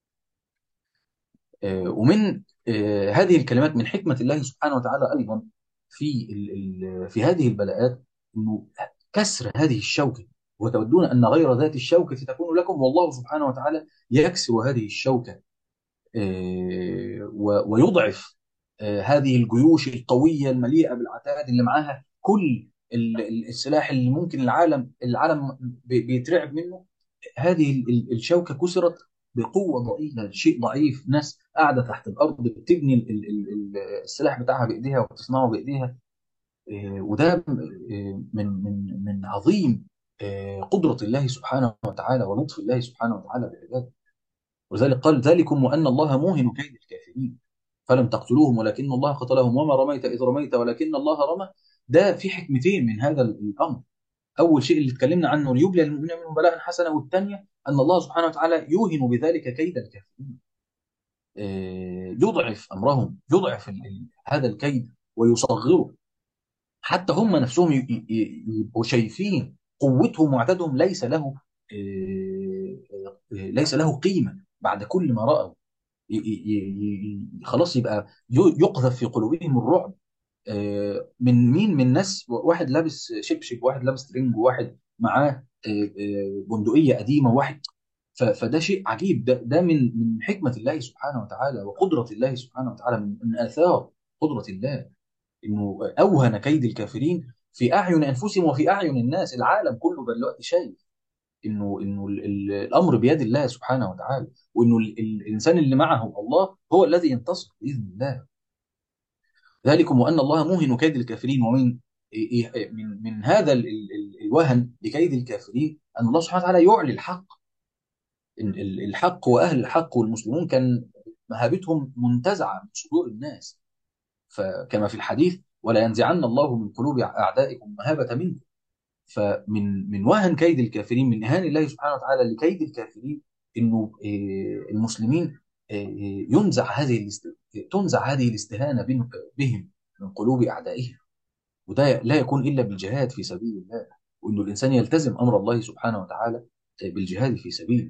آه، ومن آه، هذه الكلمات من حكمة الله سبحانه وتعالى أيضا في ال- ال- في هذه البلاءات إنه كسر هذه الشوكة. وتودون أن غير ذات الشوكة تكون لكم والله سبحانه وتعالى يكسر هذه الشوكة، آه، و- ويضعف آه، هذه الجيوش القوية المليئة بالعتاد اللي معاها كل ال- ال- السلاح اللي ممكن العالم العالم بي- بيترعب منه. هذه ال- ال- الشوكة كسرت بقوة ضئيلة، شيء ضعيف، ناس قاعدة تحت الأرض بتبني ال- ال- ال- السلاح بتاعها بإيديها وبتصنعه بإيديها. آه، وده آه، من من من عظيم آه، قدرة الله سبحانه وتعالى ولطف الله سبحانه وتعالى بعباده. ولذلك قال ذلكم وأن الله موهن كيد الكافرين فلم تقتلوهم ولكن الله قتلهم وما رميت إذ رميت ولكن الله رمى. ده في حكمتين من هذا الأمر. أول شيء اللي اتكلمنا عنه ليبلي المؤمنين منه بلاء حسنا، والثانية أن الله سبحانه وتعالى يوهن بذلك كيد الكافرين، آه، يضعف أمرهم، يضعف ال- ال- هذا الكيد ويصغره، حتى هم نفسهم ي- ي- ي- يبقوا شايفين قوتهم وعددهم ليس له آه، آه، ليس له قيمة بعد كل ما رأوا. ي- ي- ي- خلاص يبقى ي- يقذف في قلوبهم الرعب. آه، من مين؟ من ناس واحد لابس شبشب، واحد لابس ترنج، واحد معاه آه، آه، بندقية قديمة، واحد. ف- فده شيء عجيب. ده ده من من حكمة الله سبحانه وتعالى وقدرة الله سبحانه وتعالى، من من آثار قدرة الله انه اوهن كيد الكافرين في اعين انفسهم وفي اعين الناس. العالم كله بقى دلوقتي شايف انه انه ال- ال- الامر بيد الله سبحانه وتعالى، وانه ال- ال- الانسان اللي معه الله هو الذي ينتصر باذن الله. ذلكم وان الله موهن كيد الكافرين. ومن من من هذا ال- ال- ال- الوهن لكيد الكافرين ان الله سبحانه وتعالى يعلي الحق. ال- ال- الحق واهل الحق والمسلمون كان مهابتهم منتزعه من صدور الناس. فكما في الحديث: ولا ينزعن الله من قلوب اعدائكم مهابه منكم. فمن من وهن كيد الكافرين، من اهان الله سبحانه وتعالى لكيد الكافرين، انه آه، المسلمين آه، ينزع هذه الاست... تنزع هذه الاستهانه بين- بهم من قلوب اعدائهم. وده لا يكون الا بالجهاد في سبيل الله، وانه الانسان يلتزم امر الله سبحانه وتعالى آه، بالجهاد في سبيله.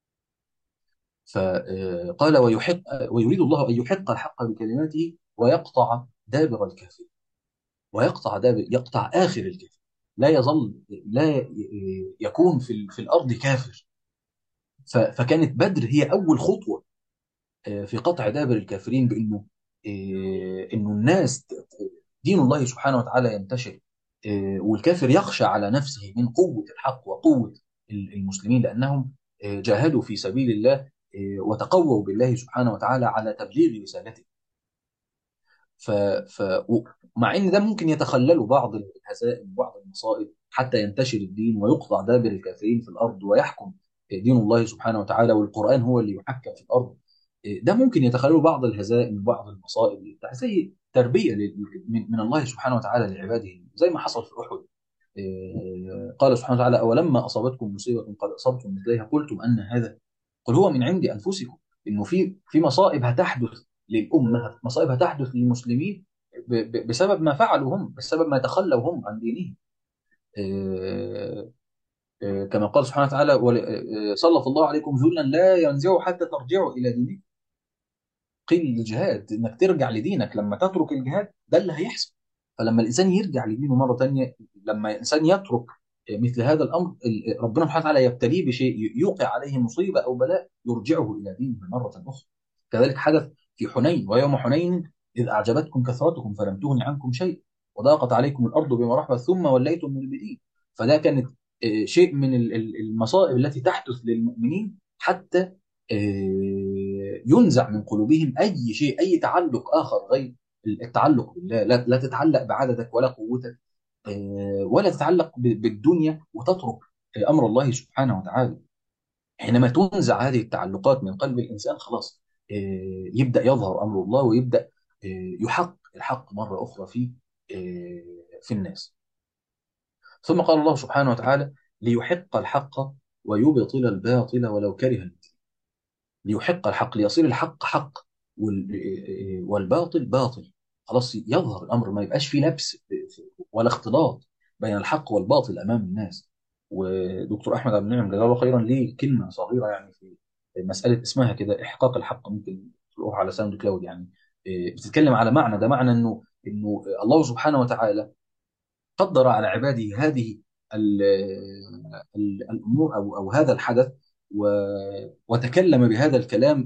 فقال: ويحق ويريد الله ان يحق الحق بكلماته ويقطع دابر الكافرين. ويقطع دابر، يقطع اخر الكافر. لا يظل، لا ي- يكون في ال- في الارض كافر. ف- فكانت بدر هي اول خطوه آه، في قطع دابر الكافرين، بانه آه، انه الناس ت- دين الله سبحانه وتعالى ينتشر، آه، والكافر يخشى على نفسه من قوه الحق وقوه ال- المسلمين، لانهم آه، جاهدوا في سبيل الله آه، وتقووا بالله سبحانه وتعالى على تبليغ رسالته. ف... ف... و- مع ان ده ممكن يتخلله بعض الهزائم وبعض المصائب حتى ينتشر الدين ويقطع دابر الكافرين في الارض ويحكم دين الله سبحانه وتعالى، والقران هو اللي يحكم في الارض. ده ممكن يتخلله بعض الهزائم وبعض المصائب اللي بتاع- زي تربيه لل- من من الله سبحانه وتعالى لعباده، زي ما حصل في احد. إيه، قال سبحانه وتعالى: أولما أصابتكم مصيبة قد أصبتم مثليها قلتم أن هذا، قل هو من عند أنفسكم. إنه في في مصائب هتحدث للأمة، مصائب هتحدث للمسلمين ب- ب- بسبب ما فعلوا هم، بسبب ما تخلوا هم عن دينهم. إيه، إيه، كما قال سبحانه وتعالى: ول- إيه، سلط الله عليكم ذلا لا ينزعوا حتى ترجعوا إلى دينكم. قيل الجهاد انك ترجع لدينك، لما تترك الجهاد ده اللي هيحصل. فلما الانسان يرجع لدينه مره تانية، لما الانسان يترك مثل هذا الامر، ربنا سبحانه وتعالى يبتليه بشيء يوقع عليه مصيبه او بلاء يرجعه الى دينه مره اخرى. كذلك حدث في حنين: ويوم حنين اذ اعجبتكم كثرتكم فلم تغن عنكم شيء وضاقت عليكم الارض بما رحبت ثم وليتم مدبرين. فده كانت آه، شيء من ال- ال- المصائب التي تحدث للمؤمنين حتى آه، ينزع من قلوبهم اي شيء، اي تعلق اخر غير التعلق بالله. لا, لا تتعلق بعددك ولا قوتك آه، ولا تتعلق ب- بالدنيا وتترك آه، امر الله سبحانه وتعالى. حينما تنزع هذه التعلقات من قلب الانسان، خلاص آه، يبدا يظهر امر الله، ويبدا آه، يحق الحق مره اخرى في آه، في الناس. ثم قال الله سبحانه وتعالى: ليحق الحق ويبطل الباطل ولو كره المجرمون. ليحق الحق، ليصير الحق حق وال- والباطل باطل. خلاص يظهر الامر، ما يبقاش فيه لبس ولا اختلاط بين الحق والباطل امام الناس. ودكتور احمد عبد المنعم جزاه الله خيرا ليه كلمه صغيره يعني في مساله اسمها كده احقاق الحق، ممكن تلاقوها على ساوند كلاود يعني. إيه، بتتكلم على معنى، ده معنى انه انه الله سبحانه وتعالى قدر على عباده هذه ال- ال- الامور او او هذا الحدث، و- وتكلم بهذا الكلام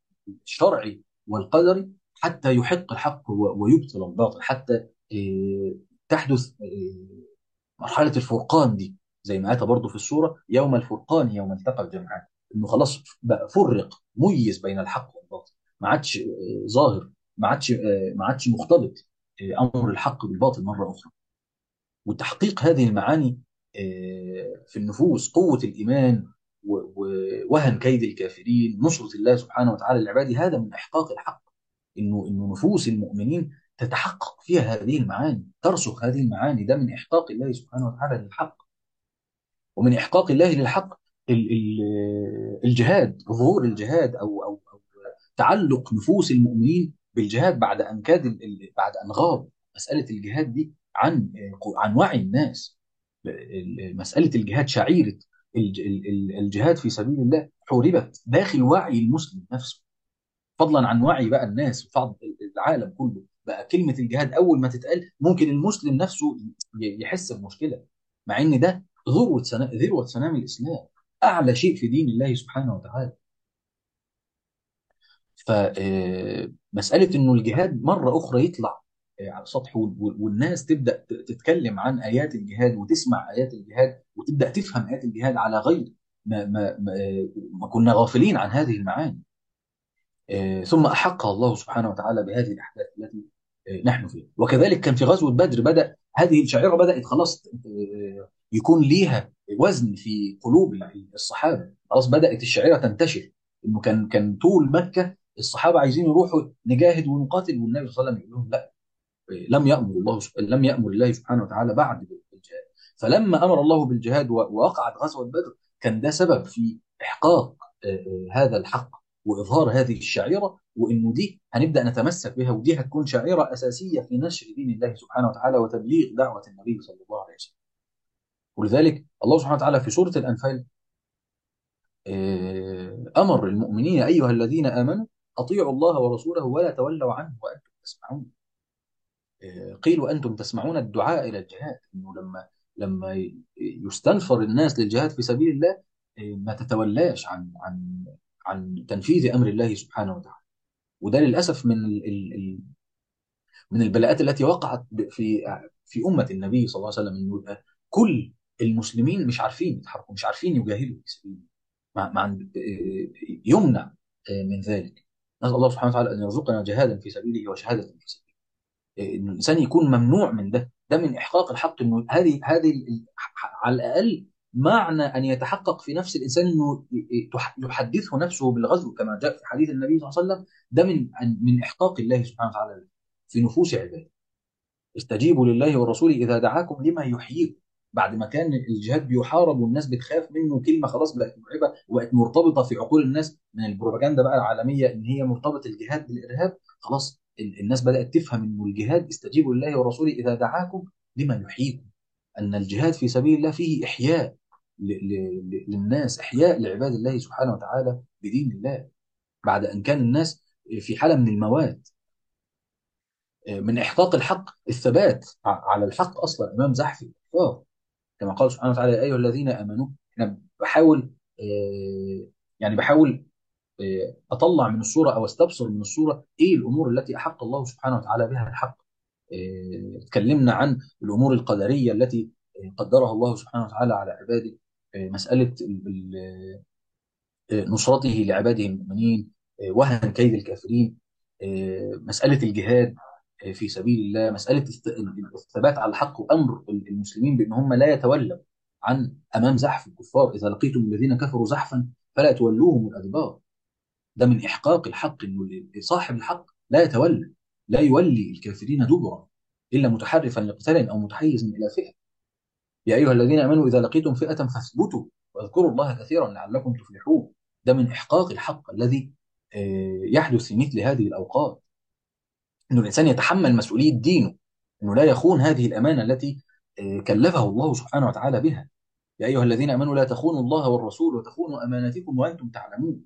الشرعي والقدري حتى يحق الحق و- ويبطل الباطل، حتى آه، تحدث آه، مرحله الفرقان دي، زي ما اتى برضه في السوره: يوم الفرقان يوم التقى الجمعان. انه خلاص بقى فرق، ميز بين الحق والباطل، ما عادش آه، ظاهر، ما عادش آه، ما عادش مختلط آه، امر الحق بالباطل مره اخرى. وتحقيق هذه المعاني آه، في النفوس، قوة الإيمان و- ووهن كيد الكافرين، نصرة الله سبحانه وتعالى لعباده، هذا من إحقاق الحق. إنه إنه نفوس المؤمنين تتحقق فيها هذه المعاني، ترسخ هذه المعاني. ده من إحقاق الله سبحانه وتعالى للحق. ومن إحقاق الله للحق ال- ال- الجهاد، ظهور الجهاد أو أو أو تعلق نفوس المؤمنين بالجهاد بعد أن كاد ال- ال- بعد أن غاب مسألة الجهاد دي عن عن وعي الناس. مسألة الجهاد، شعيرة الج- ال- ال- الجهاد في سبيل الله حوربت داخل وعي المسلم نفسه، فضلا عن وعي بقى الناس وفضل العالم كله. بقى كلمة الجهاد أول ما تتقال ممكن المسلم نفسه ي- يحس بمشكلة، مع إن ده ذروة سنا- ذروة سنام الإسلام، أعلى شيء في دين الله سبحانه وتعالى. فمسألة إنه الجهاد مرة أخرى يطلع آه، على السطح، وال- وال- والناس تبدا ت- تتكلم عن ايات الجهاد وتسمع ايات الجهاد وتبدا تفهم ايات الجهاد على غير ما ما ما, آه، ما كنا غافلين عن هذه المعاني. آه، ثم أحقها الله سبحانه وتعالى بهذه الأحداث التي آه، نحن فيها. وكذلك كان في غزوة بدر، بدأ هذه الشعيرة بدأت خلاص آه، يكون ليها وزن في قلوب الصحابة. خلاص بدأت الشعيرة تنتشر، إنه كان كان طول مكة الصحابة عايزين يروحوا نجاهد ونقاتل، والنبي صلى الله عليه وسلم يقول لهم لا، لم يأمر الله لم يأمر الله سبحانه وتعالى بعد بالجهاد. فلما أمر الله بالجهاد و- ووقعت غزوة بدر، كان ده سبب في إحقاق آه، آه، هذا الحق وإظهار هذه الشعيرة، وإنه دي هنبدأ نتمسك بها، ودي هتكون شعيرة أساسية في نشر دين الله سبحانه وتعالى وتبليغ دعوة النبي صلى الله عليه وسلم. ولذلك الله سبحانه وتعالى في سورة الأنفال آه، أمر المؤمنين يا أيها الذين آمنوا أطيعوا الله ورسوله ولا تولوا عنه وأنتم تسمعون. قيل وأنتم تسمعون الدعاء إلى الجهاد، إنه لما لما ي- يستنفر الناس للجهاد في سبيل الله، إيه، ما تتولاش عن عن عن تنفيذ أمر الله سبحانه وتعالى. وده للأسف من ال- ال- ال- من البلاءات التي وقعت ب- في في أمة النبي صلى الله عليه وسلم، إنه يبقى كل المسلمين مش عارفين يتحركوا، مش عارفين يجاهدوا في سبيل الله، مع مع إيه، يمنع إيه، من ذلك. نسأل الله سبحانه وتعالى أن يرزقنا جهادا في سبيله وشهادة في سبيله. ان الانسان يكون ممنوع من ده، ده من احقاق الحق، انه هذه هذه ال- على الاقل معنى ان يتحقق في نفس الانسان انه ي- تح- يحدثه نفسه بالغزو كما جاء في حديث النبي صلى الله عليه وسلم. ده من من احقاق الله سبحانه وتعالى في نفوس عباده. استجيبوا لله والرسول اذا دعاكم لما يحييكم. بعد ما كان الجهاد بيحارب والناس بتخاف منه، كلمه خلاص بقت مرعبه وبقت مرتبطه في عقول الناس من البروباجندا بقى العالميه ان هي مرتبط الجهاد بالارهاب. خلاص ال- الناس بدات تفهم انه الجهاد استجيبوا لله والرسول اذا دعاكم لما يحييكم، ان الجهاد في سبيل الله فيه احياء ل- ل- ل- للناس، احياء لعباد الله سبحانه وتعالى بدين الله، بعد ان كان الناس في حاله من الموات. من احقاق الحق الثبات ع- على الحق اصلا امام زحف الكفار، كما قال سبحانه وتعالى يا ايها الذين امنوا. احنا بحاول آه، يعني بحاول آه، اطلع من الصوره او استبصر من الصوره ايه الامور التي احق الله سبحانه وتعالى بها الحق. آه، اتكلمنا عن الامور القدريه التي آه، قدرها الله سبحانه وتعالى على عباده. آه، مساله ال- ال- آه، نصرته لعباده المؤمنين، آه، وهن كيد الكافرين، آه، مساله الجهاد آه، في سبيل الله، مساله الث- الثبات على الحق، وامر المسلمين بان هم لا يتولوا عن امام زحف الكفار. اذا لقيتم الذين كفروا زحفا فلا تولوهم الادبار. ده من احقاق الحق، انه صاحب الحق لا يتولى، لا يولي الكافرين دبرا الا متحرفا لقتال او متحيزا الى فئه. يا ايها الذين امنوا اذا لقيتم فئه فاثبتوا واذكروا الله كثيرا لعلكم تفلحون. ده من احقاق الحق الذي آه، يحدث في مثل هذه الاوقات، انه الانسان يتحمل مسؤوليه دينه، انه لا يخون هذه الامانه التي آه، كلفه الله سبحانه وتعالى بها. يا ايها الذين امنوا لا تخونوا الله والرسول وتخونوا اماناتكم وانتم تعلمون.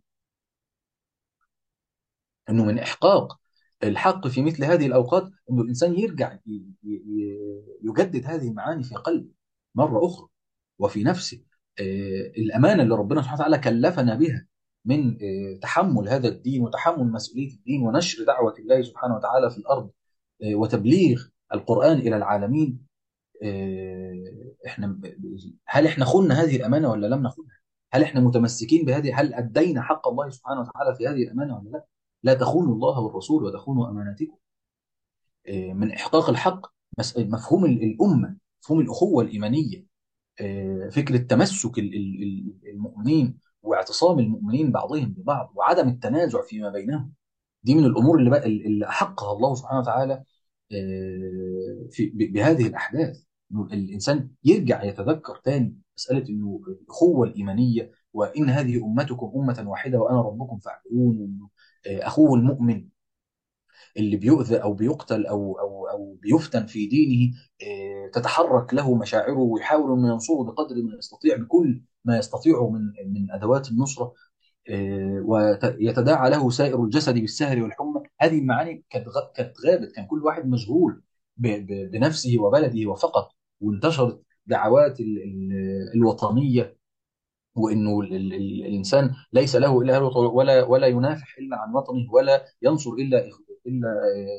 انه من احقاق الحق في مثل هذه الاوقات انه الانسان يرجع ي- ي- يجدد هذه المعاني في قلبه مره اخرى وفي نفسه. آه، الامانه اللي ربنا سبحانه وتعالى كلفنا بها من آه، تحمل هذا الدين وتحمل مسؤوليه الدين ونشر دعوه الله سبحانه وتعالى في الارض، آه، وتبليغ القران الى العالمين. آه، احنا ب- ب- هل احنا خنا هذه الامانه ولا لم نخنها؟ هل احنا متمسكين بهذه؟ هل ادينا حق الله سبحانه وتعالى في هذه الامانه ولا لا؟ لا تخونوا الله والرسول وتخونوا اماناتكم. آه، من احقاق الحق مس- مفهوم ال- الامه، مفهوم الاخوه الايمانيه، آه، فكره تمسك ال- ال- ال- المؤمنين واعتصام المؤمنين بعضهم ببعض وعدم التنازع فيما بينهم. دي من الامور اللي بقى اللي احقها الله سبحانه وتعالى آه، في ب- بهذه الاحداث. انه الانسان يرجع يتذكر تاني مساله انه الاخوه الايمانيه، وان هذه امتكم امه واحده وانا ربكم فاعبدون. وانه آه، اخوه المؤمن اللي بيؤذى او بيقتل او او او بيفتن في دينه آه، تتحرك له مشاعره ويحاول انه ينصره بقدر ما يستطيع بكل ما يستطيعه من من ادوات النصره، ويتداعى له سائر الجسد بالسهر والحمى. هذه المعاني كانت غ- كانت غابت، كان كل واحد مشغول ب- ب- بنفسه وبلده وفقط. وانتشرت دعوات ال- ال- الوطنية، وانه ال- ال- ال- الانسان ليس له الا الوطن، ولا ولا ينافح الا عن وطنه، ولا ينصر الا إخ- الا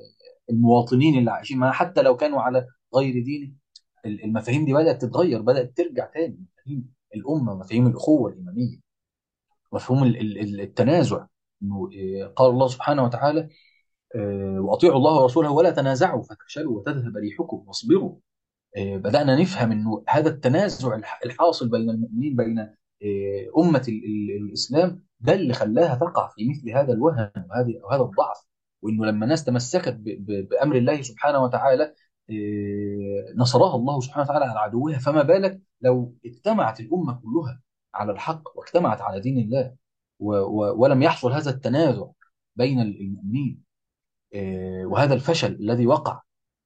المواطنين اللي عايشين معاه حتى لو كانوا على غير دينه. المفاهيم دي بدأت تتغير، بدأت ترجع تاني، مفاهيم الأمة، مفاهيم الأخوة الإيمانية، مفهوم ال- ال- ال- التنازع. إنه إيه، قال الله سبحانه وتعالى آه، وأطيعوا الله ورسوله ولا تنازعوا فتفشلوا وتذهب ريحكم واصبروا. آه، بدأنا نفهم أنه هذا التنازع الح- الحاصل بين المؤمنين، بين آه، أمة ال- ال- الإسلام، ده اللي خلاها تقع في مثل هذا الوهن وهذه وهذا الضعف. وأنه لما الناس تمسكت ب- ب- بأمر الله سبحانه وتعالى آه، نصرها الله سبحانه وتعالى على عدوها. فما بالك لو اجتمعت الأمة كلها على الحق واجتمعت على دين الله و- و- ولم يحصل هذا التنازع بين المؤمنين، آه، وهذا الفشل الذي وقع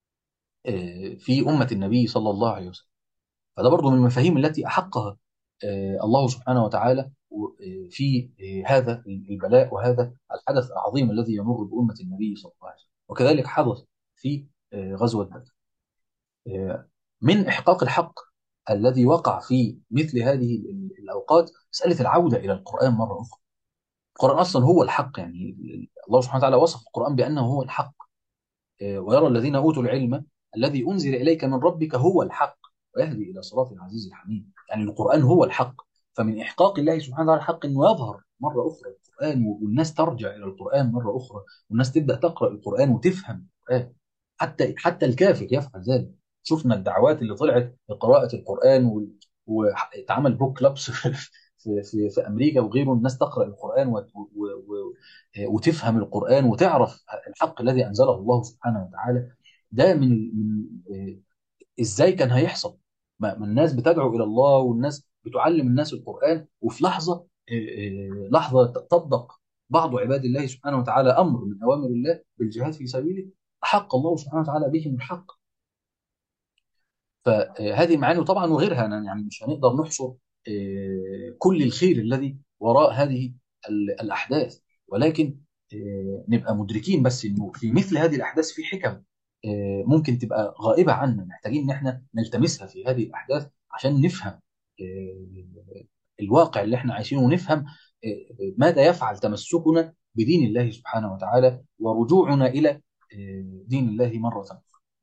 آه، في أمة النبي صلى الله عليه وسلم. فده برضو من المفاهيم التي أحقها آه، الله سبحانه وتعالى و- آه، في آه، هذا البلاء وهذا الحدث العظيم الذي يمر بأمة النبي صلى الله عليه وسلم. وكذلك حدث في آه، غزوة بدر. آه، من إحقاق الحق الذي وقع في مثل هذه ال- الأوقات مسألة العودة إلى القرآن مرة أخرى. القرآن أصلا هو الحق، يعني الله سبحانه وتعالى وصف القرآن بأنه هو الحق. آه، ويرى الذين أوتوا العلم الذي أنزل إليك من ربك هو الحق ويهدي إلى صراط العزيز الحميد. يعني القرآن هو الحق. فمن إحقاق الله سبحانه وتعالى الحق أنه يظهر مرة أخرى القرآن، والناس ترجع إلى القرآن مرة أخرى، والناس تبدأ تقرأ القرآن وتفهم القرآن. حتى حتى الكافر يفعل ذلك. شفنا الدعوات اللي طلعت لقراءة القرآن وال- واتعمل بوك كلابس في في في, في أمريكا وغيره. الناس تقرأ القرآن وت- و- و- وتفهم القرآن وتعرف الحق الذي أنزله الله سبحانه وتعالى. ده من من آه، إزاي كان هيحصل؟ ما ما الناس بتدعو إلى الله والناس بتعلم الناس القرآن، وفي لحظة آه، آه، لحظة تطبق بعض عباد الله سبحانه وتعالى أمر من أوامر الله بالجهاد في سبيله، أحق الله سبحانه وتعالى بهم الحق. فهذه معاني طبعا وغيرها، أنا يعني مش هنقدر نحصر آه، كل الخير الذي وراء هذه ال- الأحداث. ولكن آه، نبقى مدركين بس إنه في مثل هذه الأحداث في حكم آه، ممكن تبقى غائبة عنا، محتاجين إن احنا نلتمسها في هذه الأحداث عشان نفهم آه، الواقع اللي احنا عايشينه، ونفهم آه، ماذا يفعل تمسكنا بدين الله سبحانه وتعالى ورجوعنا إلى آه، دين الله مرة أخرى.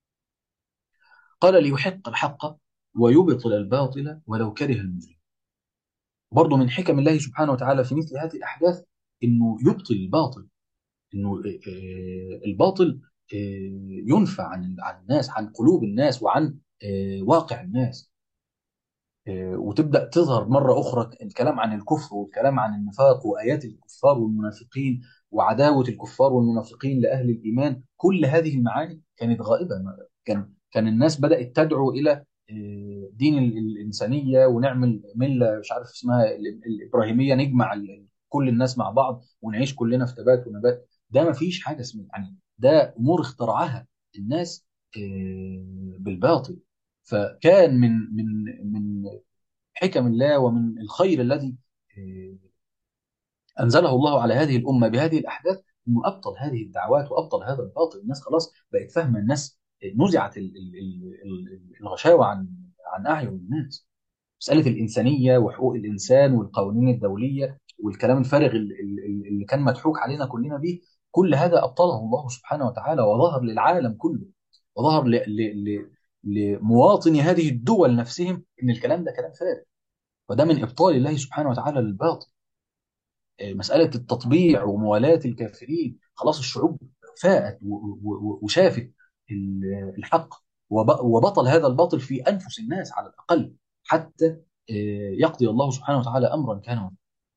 قال ليحق الحق ويبطل الباطل ولو كره المجرمون. برضه من حكم الله سبحانه وتعالى في مثل هذه الأحداث إنه يبطل الباطل، إنه آه، الباطل آه، ينفى عن عن الناس، عن قلوب الناس، وعن آه، واقع الناس. آه، وتبدأ تظهر مرة أخرى الكلام عن الكفر والكلام عن النفاق وآيات الكفار والمنافقين وعداوة الكفار والمنافقين لأهل الإيمان. كل هذه المعاني كانت غائبة. كان كان الناس بدأت تدعو إلى آه، دين ال- الإنسانية، ونعمل ملة مش عارف اسمها ال- الإبراهيمية، نجمع ال- كل الناس مع بعض ونعيش كلنا في تبات ونبات. ده ما فيش حاجة اسمها، يعني ده أمور اخترعها الناس آه، بالباطل. فكان من من من حكم الله ومن الخير الذي آه، أنزله الله على هذه الأمة بهذه الأحداث إنه أبطل هذه الدعوات وأبطل هذا الباطل. الناس خلاص بقت فاهمة، الناس نزعت ال- ال- ال- ال- الغشاوة عن عن أعين الناس. مسألة الإنسانية وحقوق الإنسان والقوانين الدولية والكلام الفارغ ال- ال- اللي كان مضحوك علينا كلنا بيه، كل هذا أبطله الله سبحانه وتعالى وظهر للعالم كله، وظهر ل- ل- ل- لمواطني هذه الدول نفسهم إن الكلام ده كلام فارغ. وده من إبطال الله سبحانه وتعالى للباطل. آه، مسألة التطبيع وموالاة الكافرين، خلاص الشعوب فاءت و- و- وشافت ال- الحق، وب- وبطل هذا الباطل في أنفس الناس على الأقل، حتى آه، يقضي الله سبحانه وتعالى أمرا كان.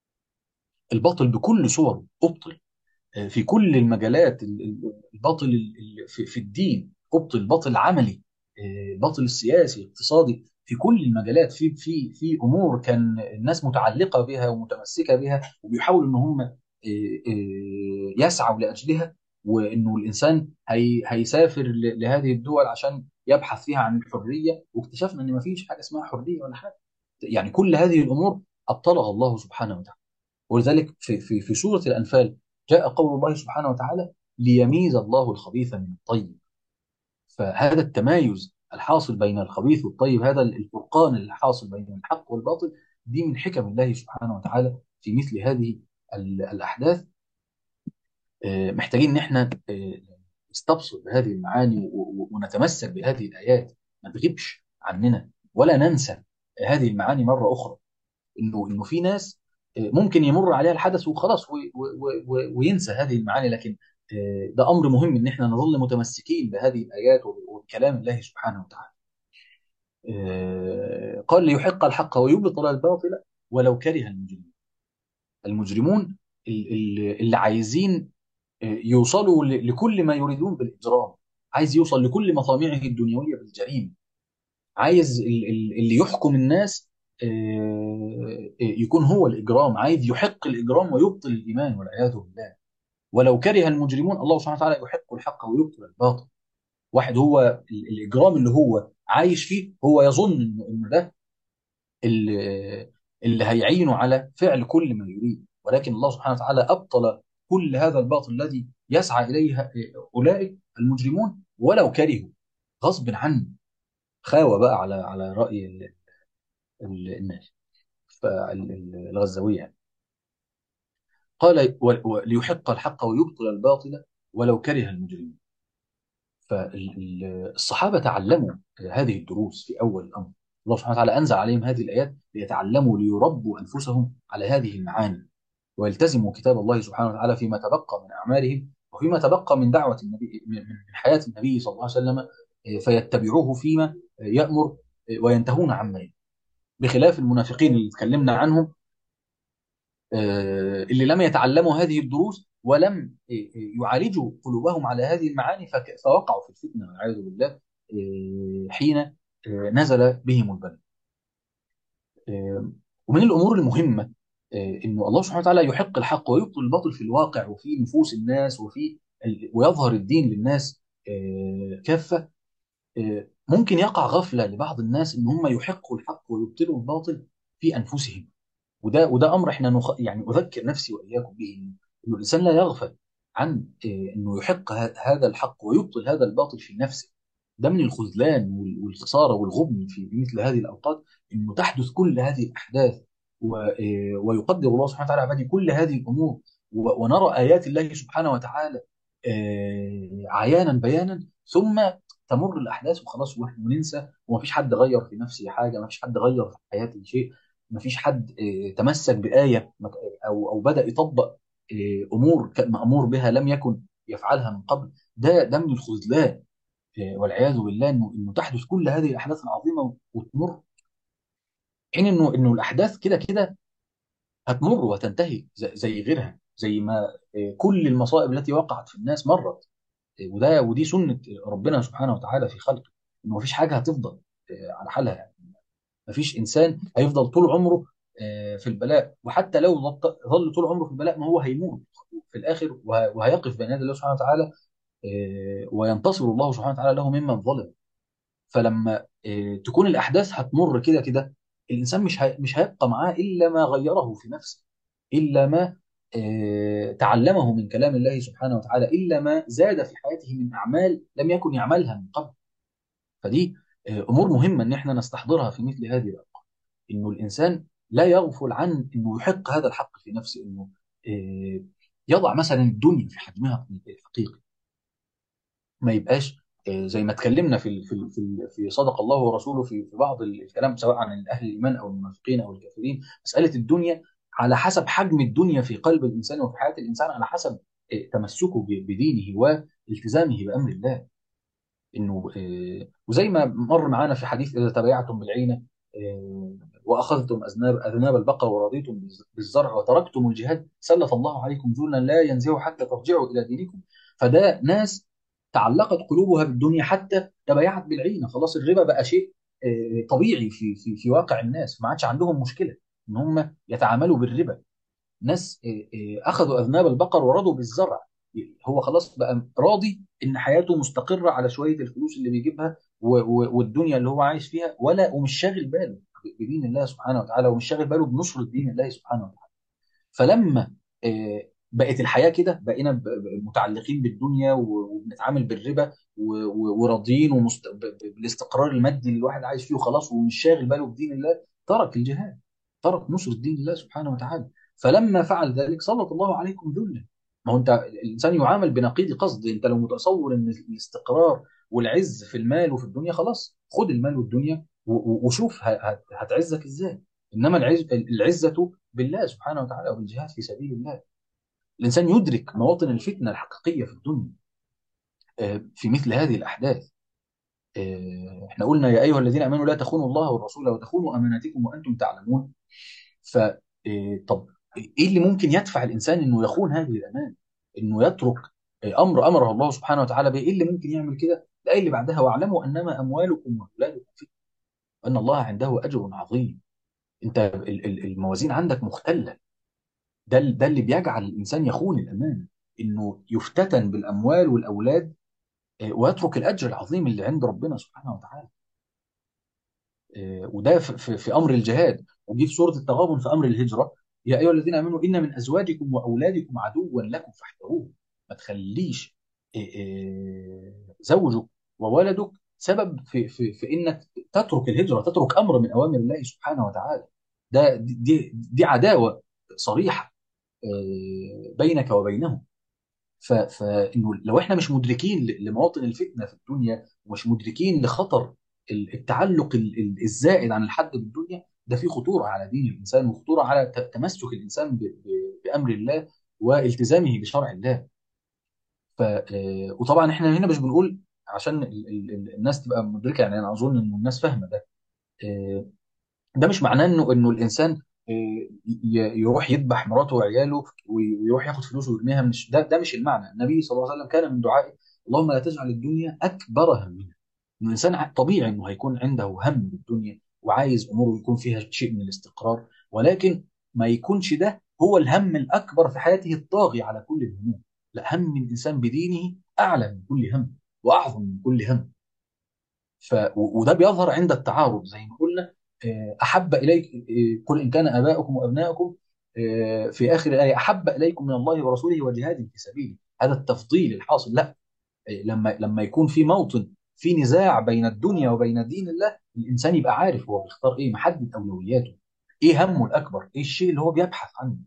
الباطل بكل صوره أبطل في كل المجالات. ال- ال- الباطل ال- ال- في في الدين ابطل، باطل عملي، آه، باطل السياسي اقتصادي، في كل المجالات. في في في امور كان الناس متعلقه بها ومتمسكه بها وبيحاولوا ان هم آه، آه، يسعوا لاجلها، وانه الانسان هي هيسافر ل- لهذه الدول عشان يبحث فيها عن الحريه، واكتشفنا ان ما فيش حاجه اسمها حريه ولا حاجه. يعني كل هذه الامور ابطلها الله سبحانه وتعالى. ولذلك في في في سورة الأنفال جاء قول الله سبحانه وتعالى ليميز الله الخبيث من الطيب. فهذا التمايز الحاصل بين الخبيث والطيب، هذا الفرقان الحاصل بين الحق والباطل، دي من حكم الله سبحانه وتعالى في مثل هذه ال- الأحداث. آه، محتاجين ان احنا آه، نستبصر بهذه المعاني و- و- ونتمسك بهذه الآيات، ما تغيبش عننا ولا ننسى هذه المعاني مرة أخرى. إنه إنه في ناس آه، ممكن يمر عليها الحدث وخلاص و- و- و- وينسى هذه المعاني، لكن آه، ده أمر مهم إن إحنا نظل متمسكين بهذه الآيات وبكلام الله سبحانه وتعالى. آه، قال ليحق الحق ويبطل الباطل ولو كره المجرمون. المجرمون ال- ال- اللي عايزين آه، يوصلوا ل- لكل ما يريدون بالإجرام، عايز يوصل لكل مطامعه الدنيوية بالجريمة، عايز ال- ال- اللي يحكم الناس آه، آه، يكون هو الإجرام، عايز يحق الإجرام ويبطل الإيمان والعياذ بالله. ولو كره المجرمون، الله سبحانه وتعالى يحق الحق ويبطل الباطل. واحد هو ال- الإجرام اللي هو عايش فيه، هو يظن إنه إنه ده اللي اللي هيعينه على فعل كل ما يريد، ولكن الله سبحانه وتعالى أبطل كل هذا الباطل الذي يسعى إليه أولئك المجرمون ولو كرهوا، غصب عنه، خاوة بقى على على رأي ال- ال- الناس فالغزاوية يعني. قال و- و- ليحق الحق ويبطل الباطل ولو كره المجرمون. فالصحابة تعلموا هذه الدروس في أول الأمر. الله سبحانه وتعالى أنزل عليهم هذه الآيات ليتعلموا ليربوا أنفسهم على هذه المعاني، ويلتزموا كتاب الله سبحانه وتعالى فيما تبقى من أعمالهم وفيما تبقى من دعوة النبي، من من حياة النبي صلى الله عليه وسلم، فيتبعوه فيما يأمر وينتهون عما ينهى. بخلاف المنافقين اللي اتكلمنا عنهم، آه، اللي لم يتعلموا هذه الدروس ولم آه، آه، يعالجوا قلوبهم على هذه المعاني فك- فوقعوا في الفتنة والعياذ بالله آه، حين آه، نزل بهم البلاء. آه، ومن الأمور المهمة آه، إنه الله سبحانه وتعالى يحق الحق ويبطل الباطل في الواقع وفي نفوس الناس وفي ال- ويظهر الدين للناس آه، كافة. آه، ممكن يقع غفلة لبعض الناس إن هم يحقوا الحق ويبطلوا الباطل في أنفسهم. وده وده امر احنا نخ... يعني اذكر نفسي واياكم به، انه إنه الانسان لا يغفل عن آه، انه يحق ه- هذا الحق ويبطل هذا الباطل في نفسه. ده من الخذلان وال- والخساره والغبن في مثل هذه الاوقات، انه تحدث كل هذه الاحداث و... آه، ويقدر الله سبحانه وتعالى عباده كل هذه الامور و... ونرى ايات الله سبحانه وتعالى آه، عيانا بيانا، ثم تمر الاحداث وخلاص واحنا وننسى، ومفيش حد غير في نفسه حاجه، مفيش حد غير في حياته شيء، مفيش حد آه، تمسك بآية أو أو بدأ يطبق آه، أمور كان مأمور بها لم يكن يفعلها من قبل. ده ده من الخذلان آه، والعياذ بالله، إنه إنه تحدث كل هذه الأحداث العظيمة وتمر، حين إنه إنه الأحداث كده كده هتمر وهتنتهي زي زي غيرها، زي ما آه، كل المصائب التي وقعت في الناس مرت. آه، وده ودي سنة ربنا سبحانه وتعالى في خلقه، إنه مفيش حاجة هتفضل آه، على حالها يعني. مفيش انسان هيفضل طول عمره آه، في البلاء، وحتى لو ظل ظل طول عمره في البلاء ما هو هيموت في الاخر وه- وهيقف بين يدي الله سبحانه وتعالى آه، وينتصر الله سبحانه وتعالى له ممن ظلم. فلما آه، تكون الاحداث هتمر كده كده، الانسان مش هي- مش هيبقى معاه الا ما غيره في نفسه، الا ما آه، تعلمه من كلام الله سبحانه وتعالى، الا ما زاد في حياته من اعمال لم يكن يعملها من قبل. فدي آه، امور مهمه ان احنا نستحضرها في مثل هذه الأوقات، انه الانسان لا يغفل عن انه يحق هذا الحق في نفسه، انه آه، يضع مثلا الدنيا في حجمها الحقيقي، ما يبقاش آه، زي ما اتكلمنا في ال- في ال- في ال- في صدق الله ورسوله في في بعض الكلام سواء عن اهل الايمان او المنافقين او الكافرين. مساله الدنيا على حسب حجم الدنيا في قلب الانسان وفي حياه الانسان، على حسب آه، تمسكه ب- بدينه والتزامه بامر الله. انه آه، وزي ما مر معانا في حديث اذا تبايعتم بالعينه آه، واخذتم اذناب اذناب البقر ورضيتم بالزرع وتركتم الجهاد سلط الله عليكم ذلا لا ينزع حتى ترجعوا الى دينكم. فده ناس تعلقت قلوبها بالدنيا حتى تبايعت بالعينه، خلاص الربا بقى شيء آه، طبيعي في في في واقع الناس، ما عادش عندهم مشكله ان هم يتعاملوا بالربا. ناس آه، آه، اخذوا اذناب البقر ورضوا بالزرع، هو خلاص بقى راضي ان حياته مستقره على شويه الفلوس اللي بيجيبها و- و- والدنيا اللي هو عايش فيها، ولا ومش شاغل باله بدين الله سبحانه وتعالى، ومش شاغل باله بنصرة دين الله سبحانه وتعالى. فلما آه، بقت الحياه كده، بقينا ب- ب- متعلقين بالدنيا و- وبنتعامل بالربا و- و- وراضيين ومست... ب- ب- بالاستقرار المادي اللي الواحد عايش فيه وخلاص، ومش شاغل باله بدين الله، ترك الجهاد، ترك نصرة دين الله سبحانه وتعالى. فلما فعل ذلك سلط الله عليكم ذلا، ما هو انت الانسان يعامل بنقيض قصد. انت لو متصور ان الاستقرار والعز في المال وفي الدنيا، خلاص خد المال والدنيا و- و- وشوف ه- ه- هتعزك ازاي. انما العز العزه بالله سبحانه وتعالى وبالجهاد في سبيل الله. الانسان يدرك مواطن الفتنه الحقيقيه في الدنيا آه، في مثل هذه الاحداث. آه، احنا قلنا يا ايها الذين امنوا لا تخونوا الله والرسول وتخونوا اماناتكم وانتم تعلمون. ف آه، طب ايه اللي ممكن يدفع الانسان انه يخون هذه الامان، انه يترك آه، امر امره الله سبحانه وتعالى به؟ ايه اللي ممكن يعمل كده؟ الايه اللي بعدها: واعلموا انما اموالكم واولادكم فتنه وان الله عنده اجر عظيم. انت ال- ال- الموازين عندك مختله. ده ال- ده اللي بيجعل الانسان يخون الامان، انه يفتتن بالاموال والاولاد آه، ويترك الاجر العظيم اللي عند ربنا سبحانه وتعالى. آه، وده في, في, في امر الجهاد. وجي في سوره التغابن في امر الهجره: يا ايها الذين امنوا ان من ازواجكم واولادكم عدوا لكم فاحذروه. ما تخليش آه، آه، زوجك وولدك سبب في في في انك تترك الهجره، تترك امر من اوامر الله سبحانه وتعالى. ده دي دي دي عداوه صريحه آه، بينك وبينهم. ف- فانه لو احنا مش مدركين ل- لمواطن الفتنه في الدنيا، ومش مدركين لخطر ال- التعلق ال- ال- الزائد عن الحد بالدنيا، ده فيه خطوره على دين الانسان، وخطوره على ت- تمسك الانسان ب- ب- بامر الله والتزامه بشرع الله. ف آه، وطبعا احنا هنا مش بنقول عشان ال- ال- ال- الناس تبقى مدركه، يعني انا اظن ان الناس فاهمه ده. آه، ده مش معناه انه انه الانسان آه، ي- يروح يذبح مراته وعياله ويروح ياخد فلوسه ويرميها. مش ده ده مش المعنى. النبي صلى الله عليه وسلم كان من دعائه: اللهم لا تجعل الدنيا اكبر همنا. انه الانسان ع- طبيعي انه هيكون عنده هم بالدنيا وعايز اموره يكون فيها شيء من الاستقرار، ولكن ما يكونش ده هو الهم الاكبر في حياته الطاغي على كل الهموم. لا، هم الانسان بدينه اعلى من كل هم واعظم من كل هم. ف و- وده بيظهر عند التعارض زي ما قلنا. آه، احب اليك آه، قل ان كان اباؤكم وابناؤكم آه، في اخر الايه: احب اليكم من الله ورسوله وجهاد في سبيله. هذا التفضيل الحاصل. لا، آه، لما لما يكون في موطن في نزاع بين الدنيا وبين دين الله، الانسان يبقى عارف هو بيختار ايه، محدد اولوياته، ايه همه الاكبر، ايه الشيء اللي هو بيبحث عنه.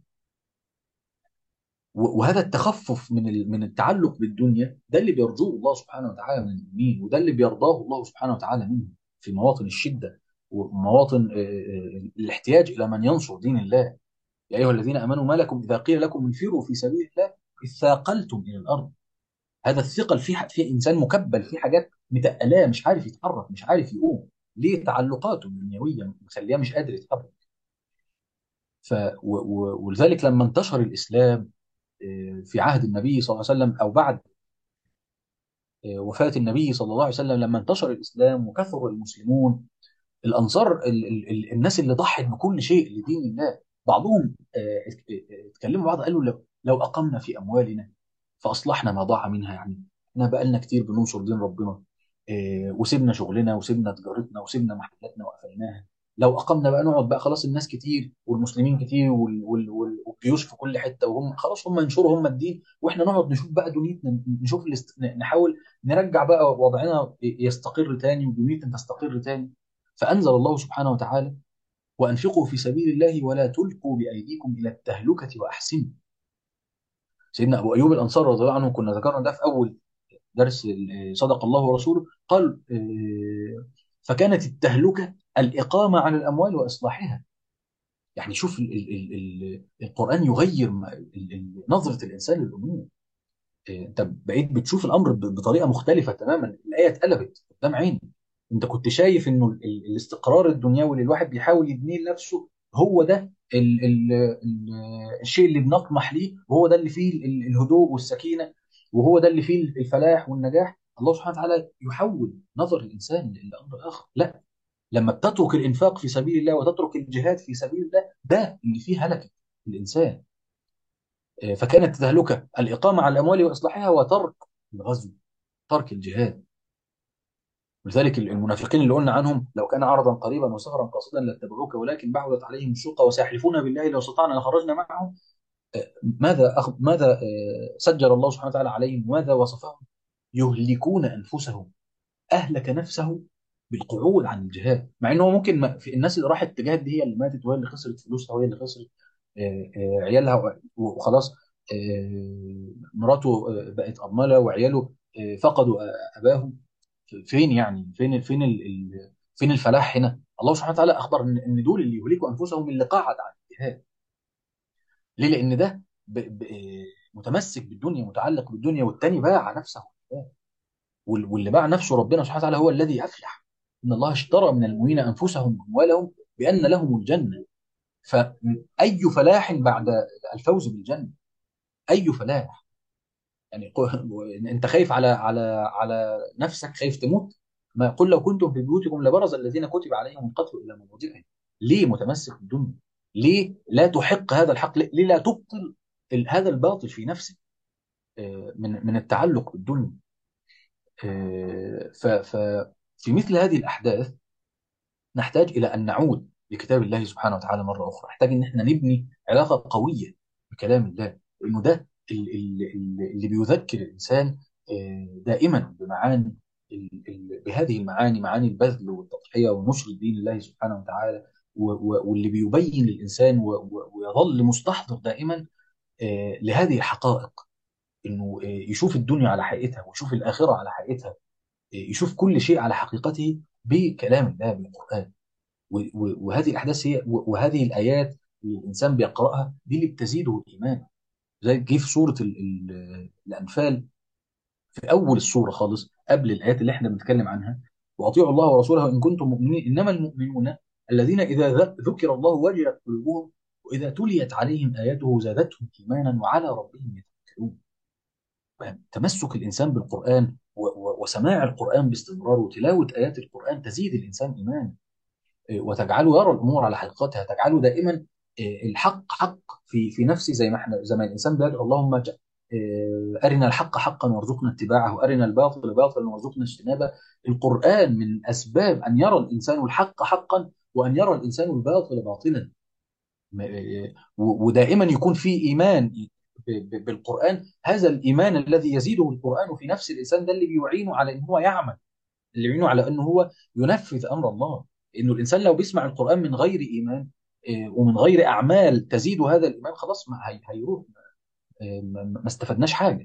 و- وهذا التخفف من ال- من التعلق بالدنيا، ده اللي بيرجوه الله سبحانه وتعالى من المؤمنين، وده اللي بيرضاه الله سبحانه وتعالى منهم في مواطن الشده ومواطن آه، آه، الاحتياج الى من ينصر دين الله. يا ايها الذين امنوا ما لكم اذا قيل لكم انفروا في سبيل الله اثاقلتم الى الارض. هذا الثقل في ح- في انسان مكبل في حاجات متقلاه، مش عارف يتحرك، مش عارف يقوم. ليه؟ تعلقاته الدنيويه مخليه مش قادر يتحرك. ف و- و- ولذلك لما انتشر الاسلام آه، في عهد النبي صلى الله عليه وسلم او بعد وفاة النبي صلى الله عليه وسلم، لما انتشر الإسلام وكثر المسلمون، الأنصار ال ال ال الناس اللي ضحت بكل شيء لدين الله، بعضهم آه، ات- اه، اتكلموا بعض قالوا: لو لو أقمنا في أموالنا فأصلحنا ما ضاع منها. يعني احنا بقالنا كتير بننصر دين ربنا آه، وسيبنا شغلنا وسيبنا تجارتنا وسيبنا محلاتنا وقفلناها. لو أقمنا بقى نقعد بقى، خلاص الناس كتير والمسلمين كتير وال وال وال والجيوش في كل حتة، وهم خلاص هم ينشروا هم الدين، واحنا نقعد نشوف بقى دنيتنا، نشوف الاست... نحاول نرجع بقى وضعنا يستقر تاني ودنيتنا تستقر تاني. فأنزل الله سبحانه وتعالى: وأنفقوا في سبيل الله ولا تلقوا بأيديكم إلى التهلكة وأحسنوا. سيدنا أبو أيوب الأنصاري رضي الله عنه، كنا ذكرنا ده في أول درس ال- صدق الله ورسوله، قال آه، فكانت التهلكة الإقامة على الأموال وإصلاحها. يعني شوف ال ال ال ال القرآن يغير م- ال- ال- نظرة الإنسان للأمور. إيه، انت بقيت بتشوف الامر ب- بطريقه مختلفه تماما. الايه اتقلبت قدام عيني. انت كنت شايف انه ال- ال- الاستقرار الدنيوي اللي الواحد بيحاول يبنيه لنفسه هو ده ال ال ال الشيء اللي بنطمح ليه، وهو ده اللي فيه ال- ال- الهدوء والسكينه، وهو ده اللي فيه الفلاح والنجاح. الله سبحانه وتعالى يحول نظر الانسان لامر اخر. لا، لما بتترك الانفاق في سبيل الله وتترك الجهاد في سبيل الله، ده اللي فيه هلكه الانسان. فكانت تهلكه الإقامة على الأموال وإصلاحها وترك الغزو، ترك الجهاد. ولذلك المنافقين اللي قلنا عنهم: لو كان عرضا قريبا وسفرا قاصدا لاتبعوك ولكن بعدت عليهم الشقة وسيحلفون بالله لو استطعنا لخرجنا معهم. آه، ماذا أخ... ماذا آه، سجل الله سبحانه وتعالى عليهم؟ ماذا وصفهم؟ يهلكون أنفسهم. أهلك نفسه بالقعود عن الجهاد، مع انه ممكن ما في الناس اللي راحت تجاهد دي هي اللي ماتت وهي اللي خسرت فلوسها وهي اللي خسرت آه، آه، عيالها وخلاص. آه، مراته آه، بقت أرملة، وعياله آه، فقدوا آه، أباهم. فين يعني فين فين ال- ال- فين الفلاح هنا؟ الله سبحانه وتعالى أخبر إن إن دول اللي يهلكوا أنفسهم اللي قعد عن الجهاد. ليه؟ لأن ده ب- ب- آه، متمسك بالدنيا، متعلق بالدنيا، والتاني باع نفسه. وال- واللي باع نفسه ربنا سبحانه وتعالى هو الذي أفلح. إن الله اشترى من المؤمنين أنفسهم وأموالهم بأن لهم الجنة. فأي فلاح بعد الفوز بالجنة؟ أي فلاح؟ يعني قو- انت خايف على على على نفسك، خايف تموت. ما قل لو كنتم في بيوتكم لبرز الذين كتب عليهم القتل الى مضاجعهم. ليه متمسك بالدنيا؟ ليه لا تحق هذا الحق؟ ليه لا تبطل ال- هذا الباطل في نفسك آه، من من التعلق بالدنيا؟ آه، ف ف في مثل هذه الاحداث نحتاج إلى أن نعود لكتاب الله سبحانه وتعالى مرة أخرى. نحتاج إن احنا نبني علاقة قوية بكلام الله، لأنه ده ال- ال- ال- اللي بيذكر الإنسان آه، دائما بمعاني ال- ال- بهذه المعاني، معاني البذل والتضحية ونشر دين الله سبحانه وتعالى. و- و- واللي بيبين للإنسان و- و- ويظل مستحضر دائما آه، لهذه الحقائق، إنه آه، يشوف الدنيا على حقيقتها، ويشوف الآخرة على حقيقتها، آه، يشوف كل شيء على حقيقته بكلام الله، بالقرآن. و- و- وهذه الاحداث هي و- وهذه الايات اللي الانسان بيقراها دي اللي بتزيده الايمان. زي جه في سوره ال- ال- الانفال، في اول السوره خالص قبل الايات اللي احنا بنتكلم عنها: واطيعوا الله ورسوله ان كنتم مؤمنين انما المؤمنون الذين اذا ذ- ذكر الله وجلت قلوبهم واذا تليت عليهم اياته زادتهم ايمانا وعلى ربهم يتوكلون. تمسك الانسان بالقران و- و- وسماع القران باستمرار وتلاوه ايات القران تزيد الانسان ايمانا، وتجعله يرى الامور على حقيقتها، تجعله دائما آه، الحق حق في في نفسه. زي ما احنا زي ما الانسان بيدعو: اللهم اج- آه، ارنا الحق حقا وارزقنا اتباعه، وارنا الباطل باطلا وارزقنا اجتنابه. القران من اسباب ان يرى الانسان الحق حقا، وان يرى الانسان الباطل باطلا. م- آه، و- ودائما يكون في ايمان ب- ب- بالقران. هذا الايمان الذي يزيده القران في نفس الانسان ده اللي بيعينه على ان هو يعمل، اللي يعينه على انه هو ينفذ امر الله. انه الانسان لو بيسمع القران من غير ايمان آه، ومن غير اعمال تزيد هذا الايمان، خلاص ما هي- هيروح، آه، ما ما استفدناش حاجه.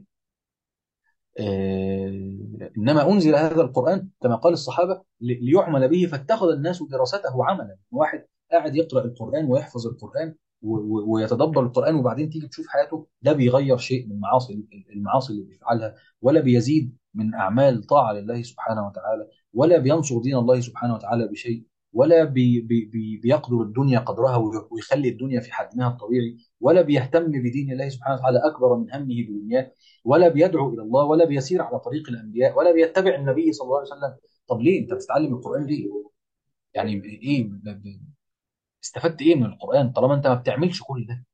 آه، انما انزل هذا القران كما قال الصحابه ل- ليعمل به، فاتخذ الناس دراسته عملا. واحد قاعد يقرا القران ويحفظ القران و- و- ويتدبر القران، وبعدين تيجي تشوف حياته، لا بيغير شيء من معاصي المعاصي اللي بيفعلها، ولا بيزيد من اعمال طاعه لله سبحانه وتعالى، ولا بينصر دين الله سبحانه وتعالى بشيء، ولا بي بي بي بيقدر الدنيا قدرها وي- ويخلي الدنيا في حجمها الطبيعي، ولا بيهتم بدين الله سبحانه وتعالى اكبر من همه بدنياه، ولا بيدعو الى الله، ولا بيسير على طريق الانبياء، ولا بيتبع النبي صلى الله عليه وسلم. طب ليه انت بتتعلم القران ليه؟ يعني ايه ب- ب- استفدت ايه من القران طالما انت ما بتعملش كل ده؟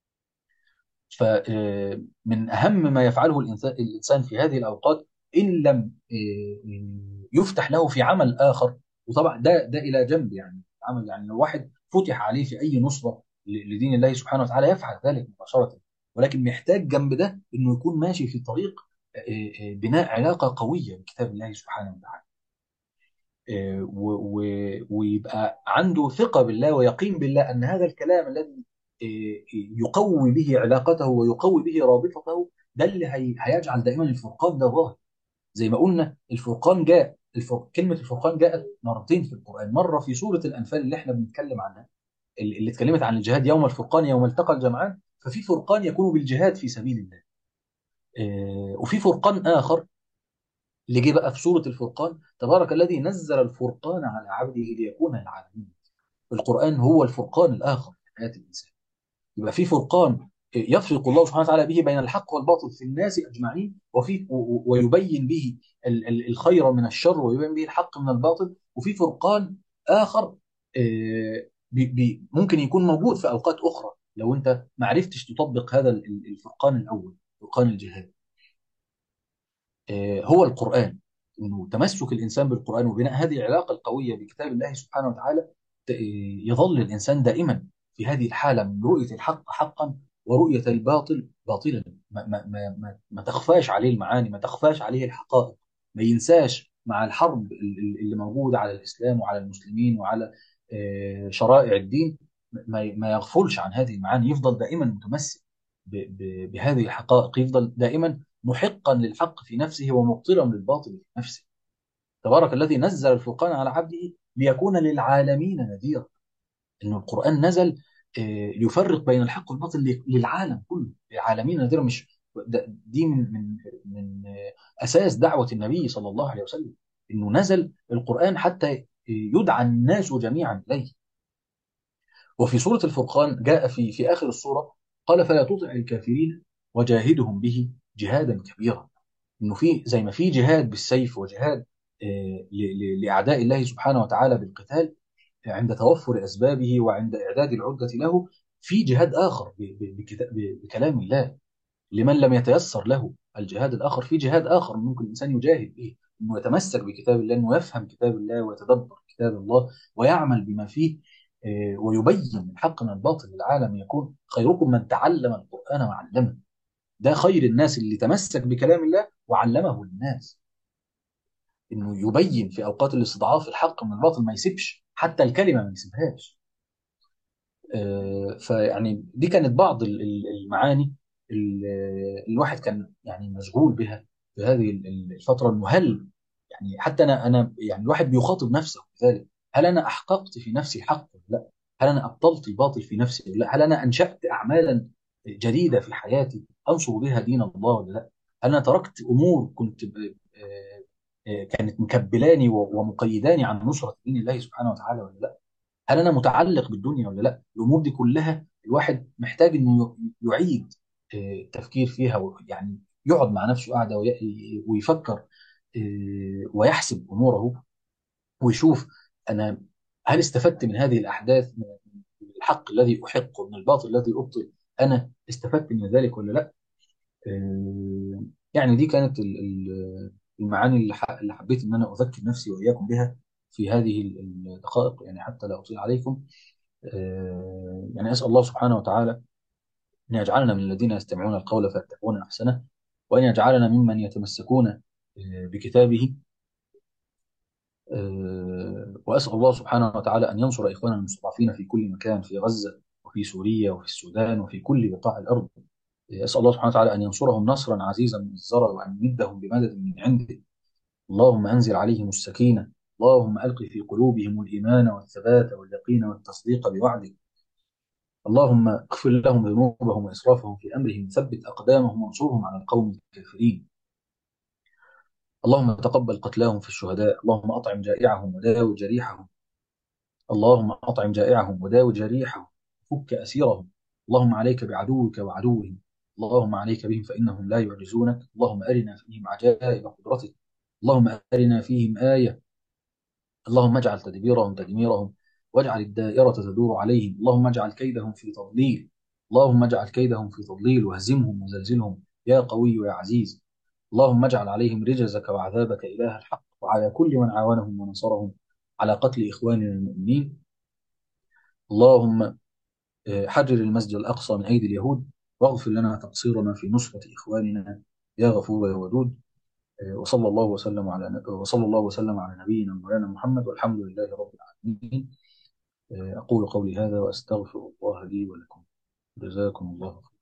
فمن اهم ما يفعله الانسان الانسان في هذه الاوقات، ان لم آه، يفتح له في عمل اخر. وطبعا ده ده الى جنب، يعني عمل، يعني لو واحد فتح عليه في اي نصره ل- لدين الله سبحانه وتعالى يفعل ذلك مباشره، ولكن محتاج جنب ده انه يكون ماشي في طريق آه، آه، بناء علاقه قويه بكتاب الله سبحانه وتعالى، آه، و- و- ويبقى عنده ثقة بالله ويقين بالله أن هذا الكلام الذي آه، يقوي به علاقته ويقوي به رابطته، ده اللي هي- هيجعل دائما الفرقان ده ظاهر. زي ما قلنا الفرقان جاء الفرق كلمة الفرقان جاءت مرتين في القرآن: مرة في سورة الأنفال اللي احنا بنتكلم عنها، اللي اللي اتكلمت عن الجهاد: يوم الفرقان يوم التقى الجمعان. ففي فرقان يكون بالجهاد في سبيل الله، آه، وفي فرقان آخر اللي جه بقى في سورة الفرقان: تبارك الذي نزل الفرقان على عبده ليكون للعالمين. القرآن هو الفرقان الآخر في حياة الإنسان. يبقى في فرقان يفرق الله سبحانه وتعالى به بين الحق والباطل في الناس أجمعين، وفي و- و- ويبين به ال- ال- الخير من الشر، ويبين به الحق من الباطل. وفي فرقان آخر آه، بي- بي- ممكن يكون موجود في أوقات أخرى لو أنت ما عرفتش تطبق هذا ال- ال- الفرقان الأول، فرقان الجهاد. آه، هو القرآن. انه تمسك الانسان بالقرآن وبناء هذه العلاقة القوية بكتاب الله سبحانه وتعالى، ت- آه، يظل الانسان دائما في هذه الحالة من رؤية الحق حقا ورؤية الباطل باطلا. ما, ما, ما, ما, ما تخفاش عليه المعاني، ما تخفاش عليه الحقائق، ما ينساش مع الحرب ال- ال- اللي موجودة على الإسلام وعلى المسلمين وعلى آه، شرائع الدين. ما ما يغفلش عن هذه المعاني، يفضل دائما متمسك. ب- ب- بهذه الحقائق، يفضل دائما محقا للحق في نفسه ومبطلا للباطل في نفسه. تبارك الذي نزل الفرقان على عبده ليكون للعالمين نذيرا. ان القران نزل آه، ليفرق بين الحق والباطل ل- للعالم كله، للعالمين نذيرا. مش ده- دي من من من آه، اساس دعوه النبي صلى الله عليه وسلم، انه نزل القران حتى آه، يدعى الناس جميعا اليه. وفي سوره الفرقان جاء في في اخر السوره قال: فلا تطع الكافرين وجاهدهم به جهادا كبيرا. انه في زي ما في جهاد بالسيف وجهاد آه، ل- ل- لاعداء الله سبحانه وتعالى بالقتال عند توفر اسبابه وعند اعداد العده له، في جهاد اخر ب- ب- بكتا- ب- بكلام الله. لمن لم يتيسر له الجهاد الاخر، في جهاد اخر ممكن الانسان يجاهد به، انه يتمسك بكتاب الله، انه يفهم كتاب الله ويتدبر كتاب الله ويعمل بما فيه، آه، ويبين الحق من الباطل للعالم. يكون خيركم من تعلم القران وعلمه. ده خير الناس اللي تمسك بكلام الله وعلمه للناس، انه يبين في اوقات الاستضعاف الحق من الباطل، ما يسيبش حتى الكلمه ما يسيبهاش. آه، فيعني دي كانت بعض ال- ال- المعاني اللي الواحد كان يعني مشغول بها في هذه ال- الفتره. انه هل يعني حتى انا انا يعني الواحد بيخاطب نفسه بذلك: هل انا احققت في نفسي الحق ولا لا؟ هل انا ابطلت الباطل في نفسي ولا لا؟ هل انا انشات اعمالا جديده في حياتي انصر بها دين الله ولا لا؟ هل انا تركت امور كنت ب- آه، آه، كانت مكبلاني و- ومقيداني عن نصره دين الله سبحانه وتعالى ولا لا؟ هل انا متعلق بالدنيا ولا لا؟ الامور دي كلها الواحد محتاج انه ي- يعيد آه، التفكير فيها، ويعني يقعد مع نفسه قاعده وي- ويفكر آه، ويحسب اموره، ويشوف انا هل استفدت من هذه الاحداث، من من الحق الذي احقه، من الباطل الذي ابطل، انا استفدت من ذلك ولا لا؟ آه، يعني دي كانت ال- ال- المعاني اللي ح- اللي حبيت ان انا اذكر نفسي واياكم بها في هذه الدقائق، يعني حتى لا اطيل عليكم. آه، يعني أسأل الله سبحانه وتعالى أن يجعلنا من الذين يستمعون القول فيتبعون أحسنه، وأن يجعلنا ممن يتمسكون آه، بكتابه. آه، وأسأل الله سبحانه وتعالى أن ينصر إخواننا المستضعفين في كل مكان، في غزة وفي سوريا وفي السودان وفي كل بقاع الأرض. آه، أسأل الله سبحانه وتعالى أن ينصرهم نصرا عزيزا مؤزرا، وأن يمدهم بمدد من عنده. اللهم أنزل عليهم السكينة. اللهم ألق في قلوبهم الإيمان والثبات واليقين والتصديق بوعدك. اللهم اغفر لهم ذنوبهم وإسرافهم في أمرهم، ثبت أقدامهم وانصرهم على القوم الكافرين. اللهم تقبل قتلاهم في الشهداء. اللهم أطعم جائعهم وداوي جريحهم. اللهم أطعم جائعهم وداوي جريحهم، فك أسيرهم. اللهم عليك بعدوك وعدوهم. اللهم عليك بهم فإنهم لا يعجزونك. اللهم أرنا فيهم عجائب قدرتك. اللهم أرنا فيهم آية. اللهم اجعل تدبيرهم تدميرهم، واجعل الدائرة تدور عليهم. اللهم اجعل كيدهم في تضليل. اللهم اجعل كيدهم في تضليل، واهزمهم وزلزلهم يا قوي يا عزيز. اللهم اجعل عليهم رجزك وعذابك إله الحق، وعلى كل من عاونهم ونصرهم على قتل إخواننا المؤمنين. اللهم آه، حرر المسجد الأقصى من أيدي اليهود، واغفر لنا تقصيرنا في نصرة إخواننا يا غفور يا ودود. آه، وصلى الله وسلم على وصلى الله وسلم على نبينا مولانا محمد، والحمد لله رب العالمين. أقول قولي هذا وأستغفر الله لي ولكم. جزاكم الله خيرا.